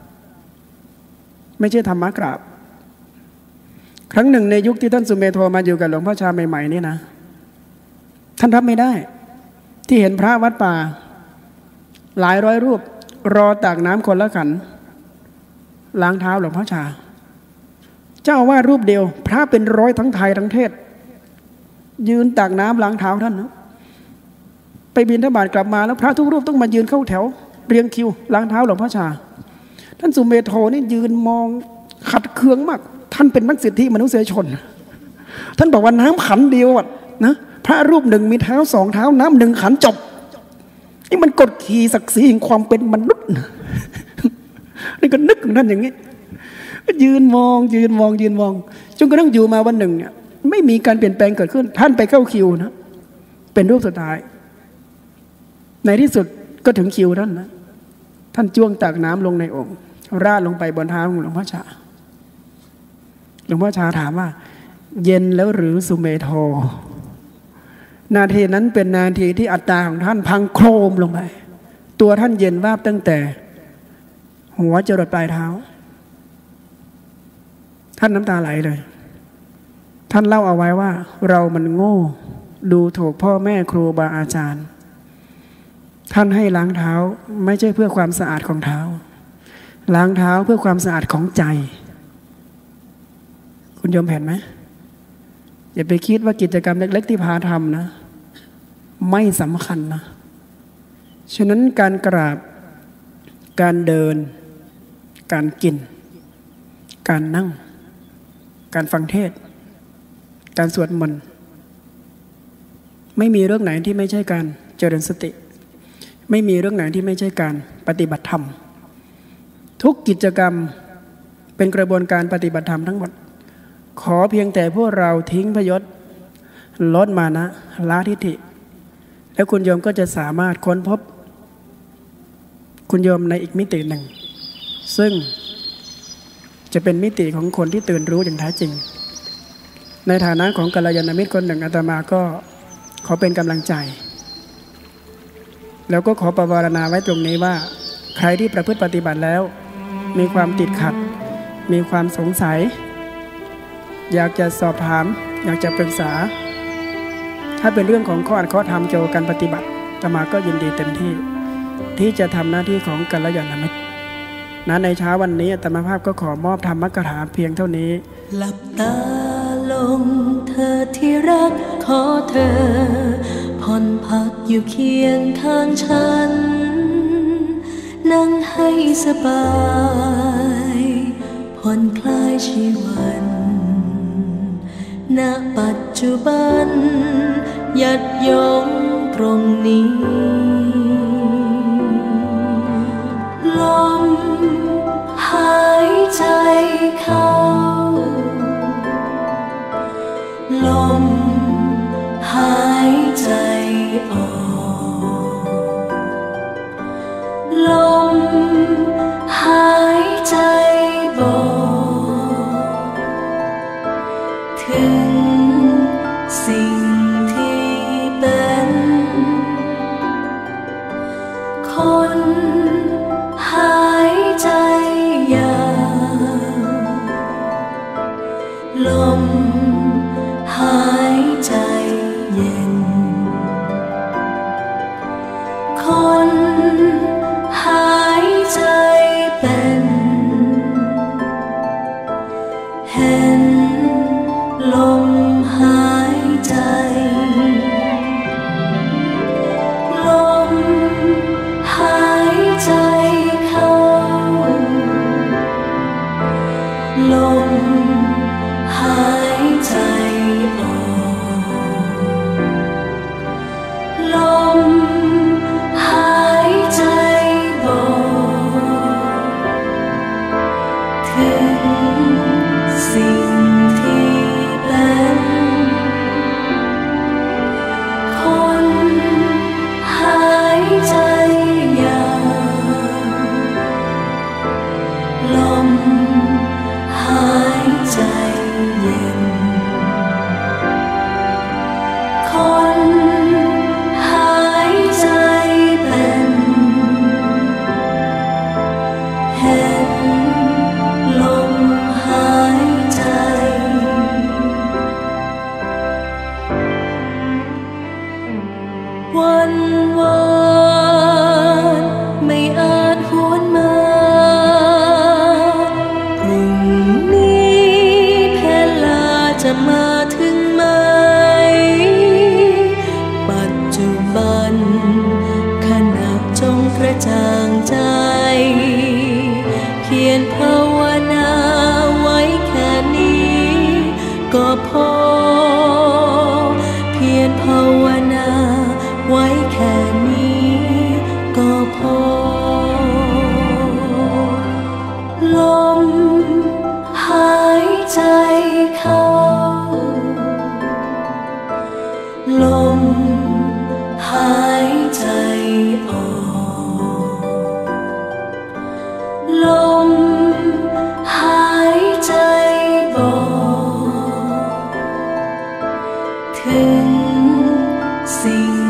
ไม่ใช่ธรรมะกราบครั้งหนึ่งในยุคที่ท่านสุเมโธมาอยู่กับหลวงพ่อชาใหม่ๆนี่นะท่านรับไม่ได้ที่เห็นพระวัดป่าหลายร้อยรูปรอตักน้ำคนละขันล้างเท้าหลวงพ่อชาเจ้าอาวาสรูปเดียวพระเป็นร้อยทั้งไทยทั้งเทศยืนตักน้ำล้างเท้าท่านนะไปบิณฑบาตกลับมาแล้วพระทุกรูปต้องมายืนเข้าแถวเรียงคิวล้างเท้าหลวงพ่อชาท่านสุเมโธนี่ยืนมองขัดเคืองมากท่านเป็นนักสิทธิมนุษยชนท่านบอกว่าน้ำขันเดียวนะพระรูปหนึ่งมีเท้าสองเท้าน้ำหนึ่งขันจบนี่มันกดขี่ศักดิ์ศรีแห่งความเป็นมนุษย์นี่ก็นึกของท่านอย่างนี้ยืนมองยืนมองยืนมองจนกระทั่งอยู่มาวันหนึ่งเนี่ยไม่มีการเปลี่ยนแปลงเกิดขึ้นท่านไปเข้าคิวนะเป็นรูปสุดท้ายในที่สุดก็ถึงคิวท่านนะท่านจ้วงตักน้ำลงในโอ่งราดลงไปบนเท้าของหลวงพ่อชาหลวงพ่อชาถามว่าเย็นแล้วหรือสุเมโธนาทีนั้นเป็นนาทีที่อัตตาของท่านพังโครมลงไปตัวท่านเย็นวาบตั้งแต่หัวจรดปลายเท้าท่านน้ำตาไหลเลยท่านเล่าเอาไว้ว่าเรามันโง่ดูถูกพ่อแม่ครูบาอาจารย์ท่านให้ล้างเท้าไม่ใช่เพื่อความสะอาดของเท้าล้างเท้าเพื่อความสะอาดของใจคุณยอมเห็นไหมอย่าไปคิดว่ากิจกรรมเล็กๆที่พาทำนะไม่สำคัญนะฉะนั้นการกราบการเดินการกินการนั่งการฟังเทศน์การสวดมนต์ไม่มีเรื่องไหนที่ไม่ใช่การเจริญสติไม่มีเรื่องไหนที่ไม่ใช่การปฏิบัติธรรมทุกกิจกรรมเป็นกระบวนการปฏิบัติธรรมทั้งหมดขอเพียงแต่พวกเราทิ้งพยศลดมานะละทิฏฐิแล้วคุณโยมก็จะสามารถค้นพบคุณโยมในอีกมิติหนึ่งซึ่งจะเป็นมิติของคนที่ตื่นรู้อย่างแท้จริงในฐานะของกัลยาณมิตรคนหนึ่งอาตมาก็ขอเป็นกำลังใจแล้วก็ขอประวารณาไว้ตรงนี้ว่าใครที่ประพฤติปฏิบัติแล้วมีความติดขัดมีความสงสัยอยากจะสอบถามอยากจะปรึกษาถ้าเป็นเรื่องของข้ออัดข้อธรรมเกี่ยวกับการปฏิบัติอาตมาก็ยินดีเต็มที่ที่จะทำหน้าที่ของกัลยาณมิตรนะในเช้าวันนี้อาตมาภาพก็ขอมอบธรรมกถาเพียงเท่านี้หลับตาลงเธอที่รักขอเธอผ่อนพักอยู่เคียงข้างฉันนั่งให้สบายผ่อนคลายชีวันณปัจจุบันหยัดยงตรงนี้ลมหายใจเข้าลมหายใจออกลมหายใจบอกถึงสิ่งที่เป็นคนหายใจยาวลมหายใจวันวานไม่อาจหวนมาพรุ่งนี้เพลาจะมาถึงไหมปัจจุบันขณะจงกระจ่างใจเพียรภาวนาไว้แค่นี้ก็พอเพียรภาวนาไว้แค่นี้ก็พอลมหายใจเข้าลมหายใจออกลมหายใจบอกถึงสิ่ง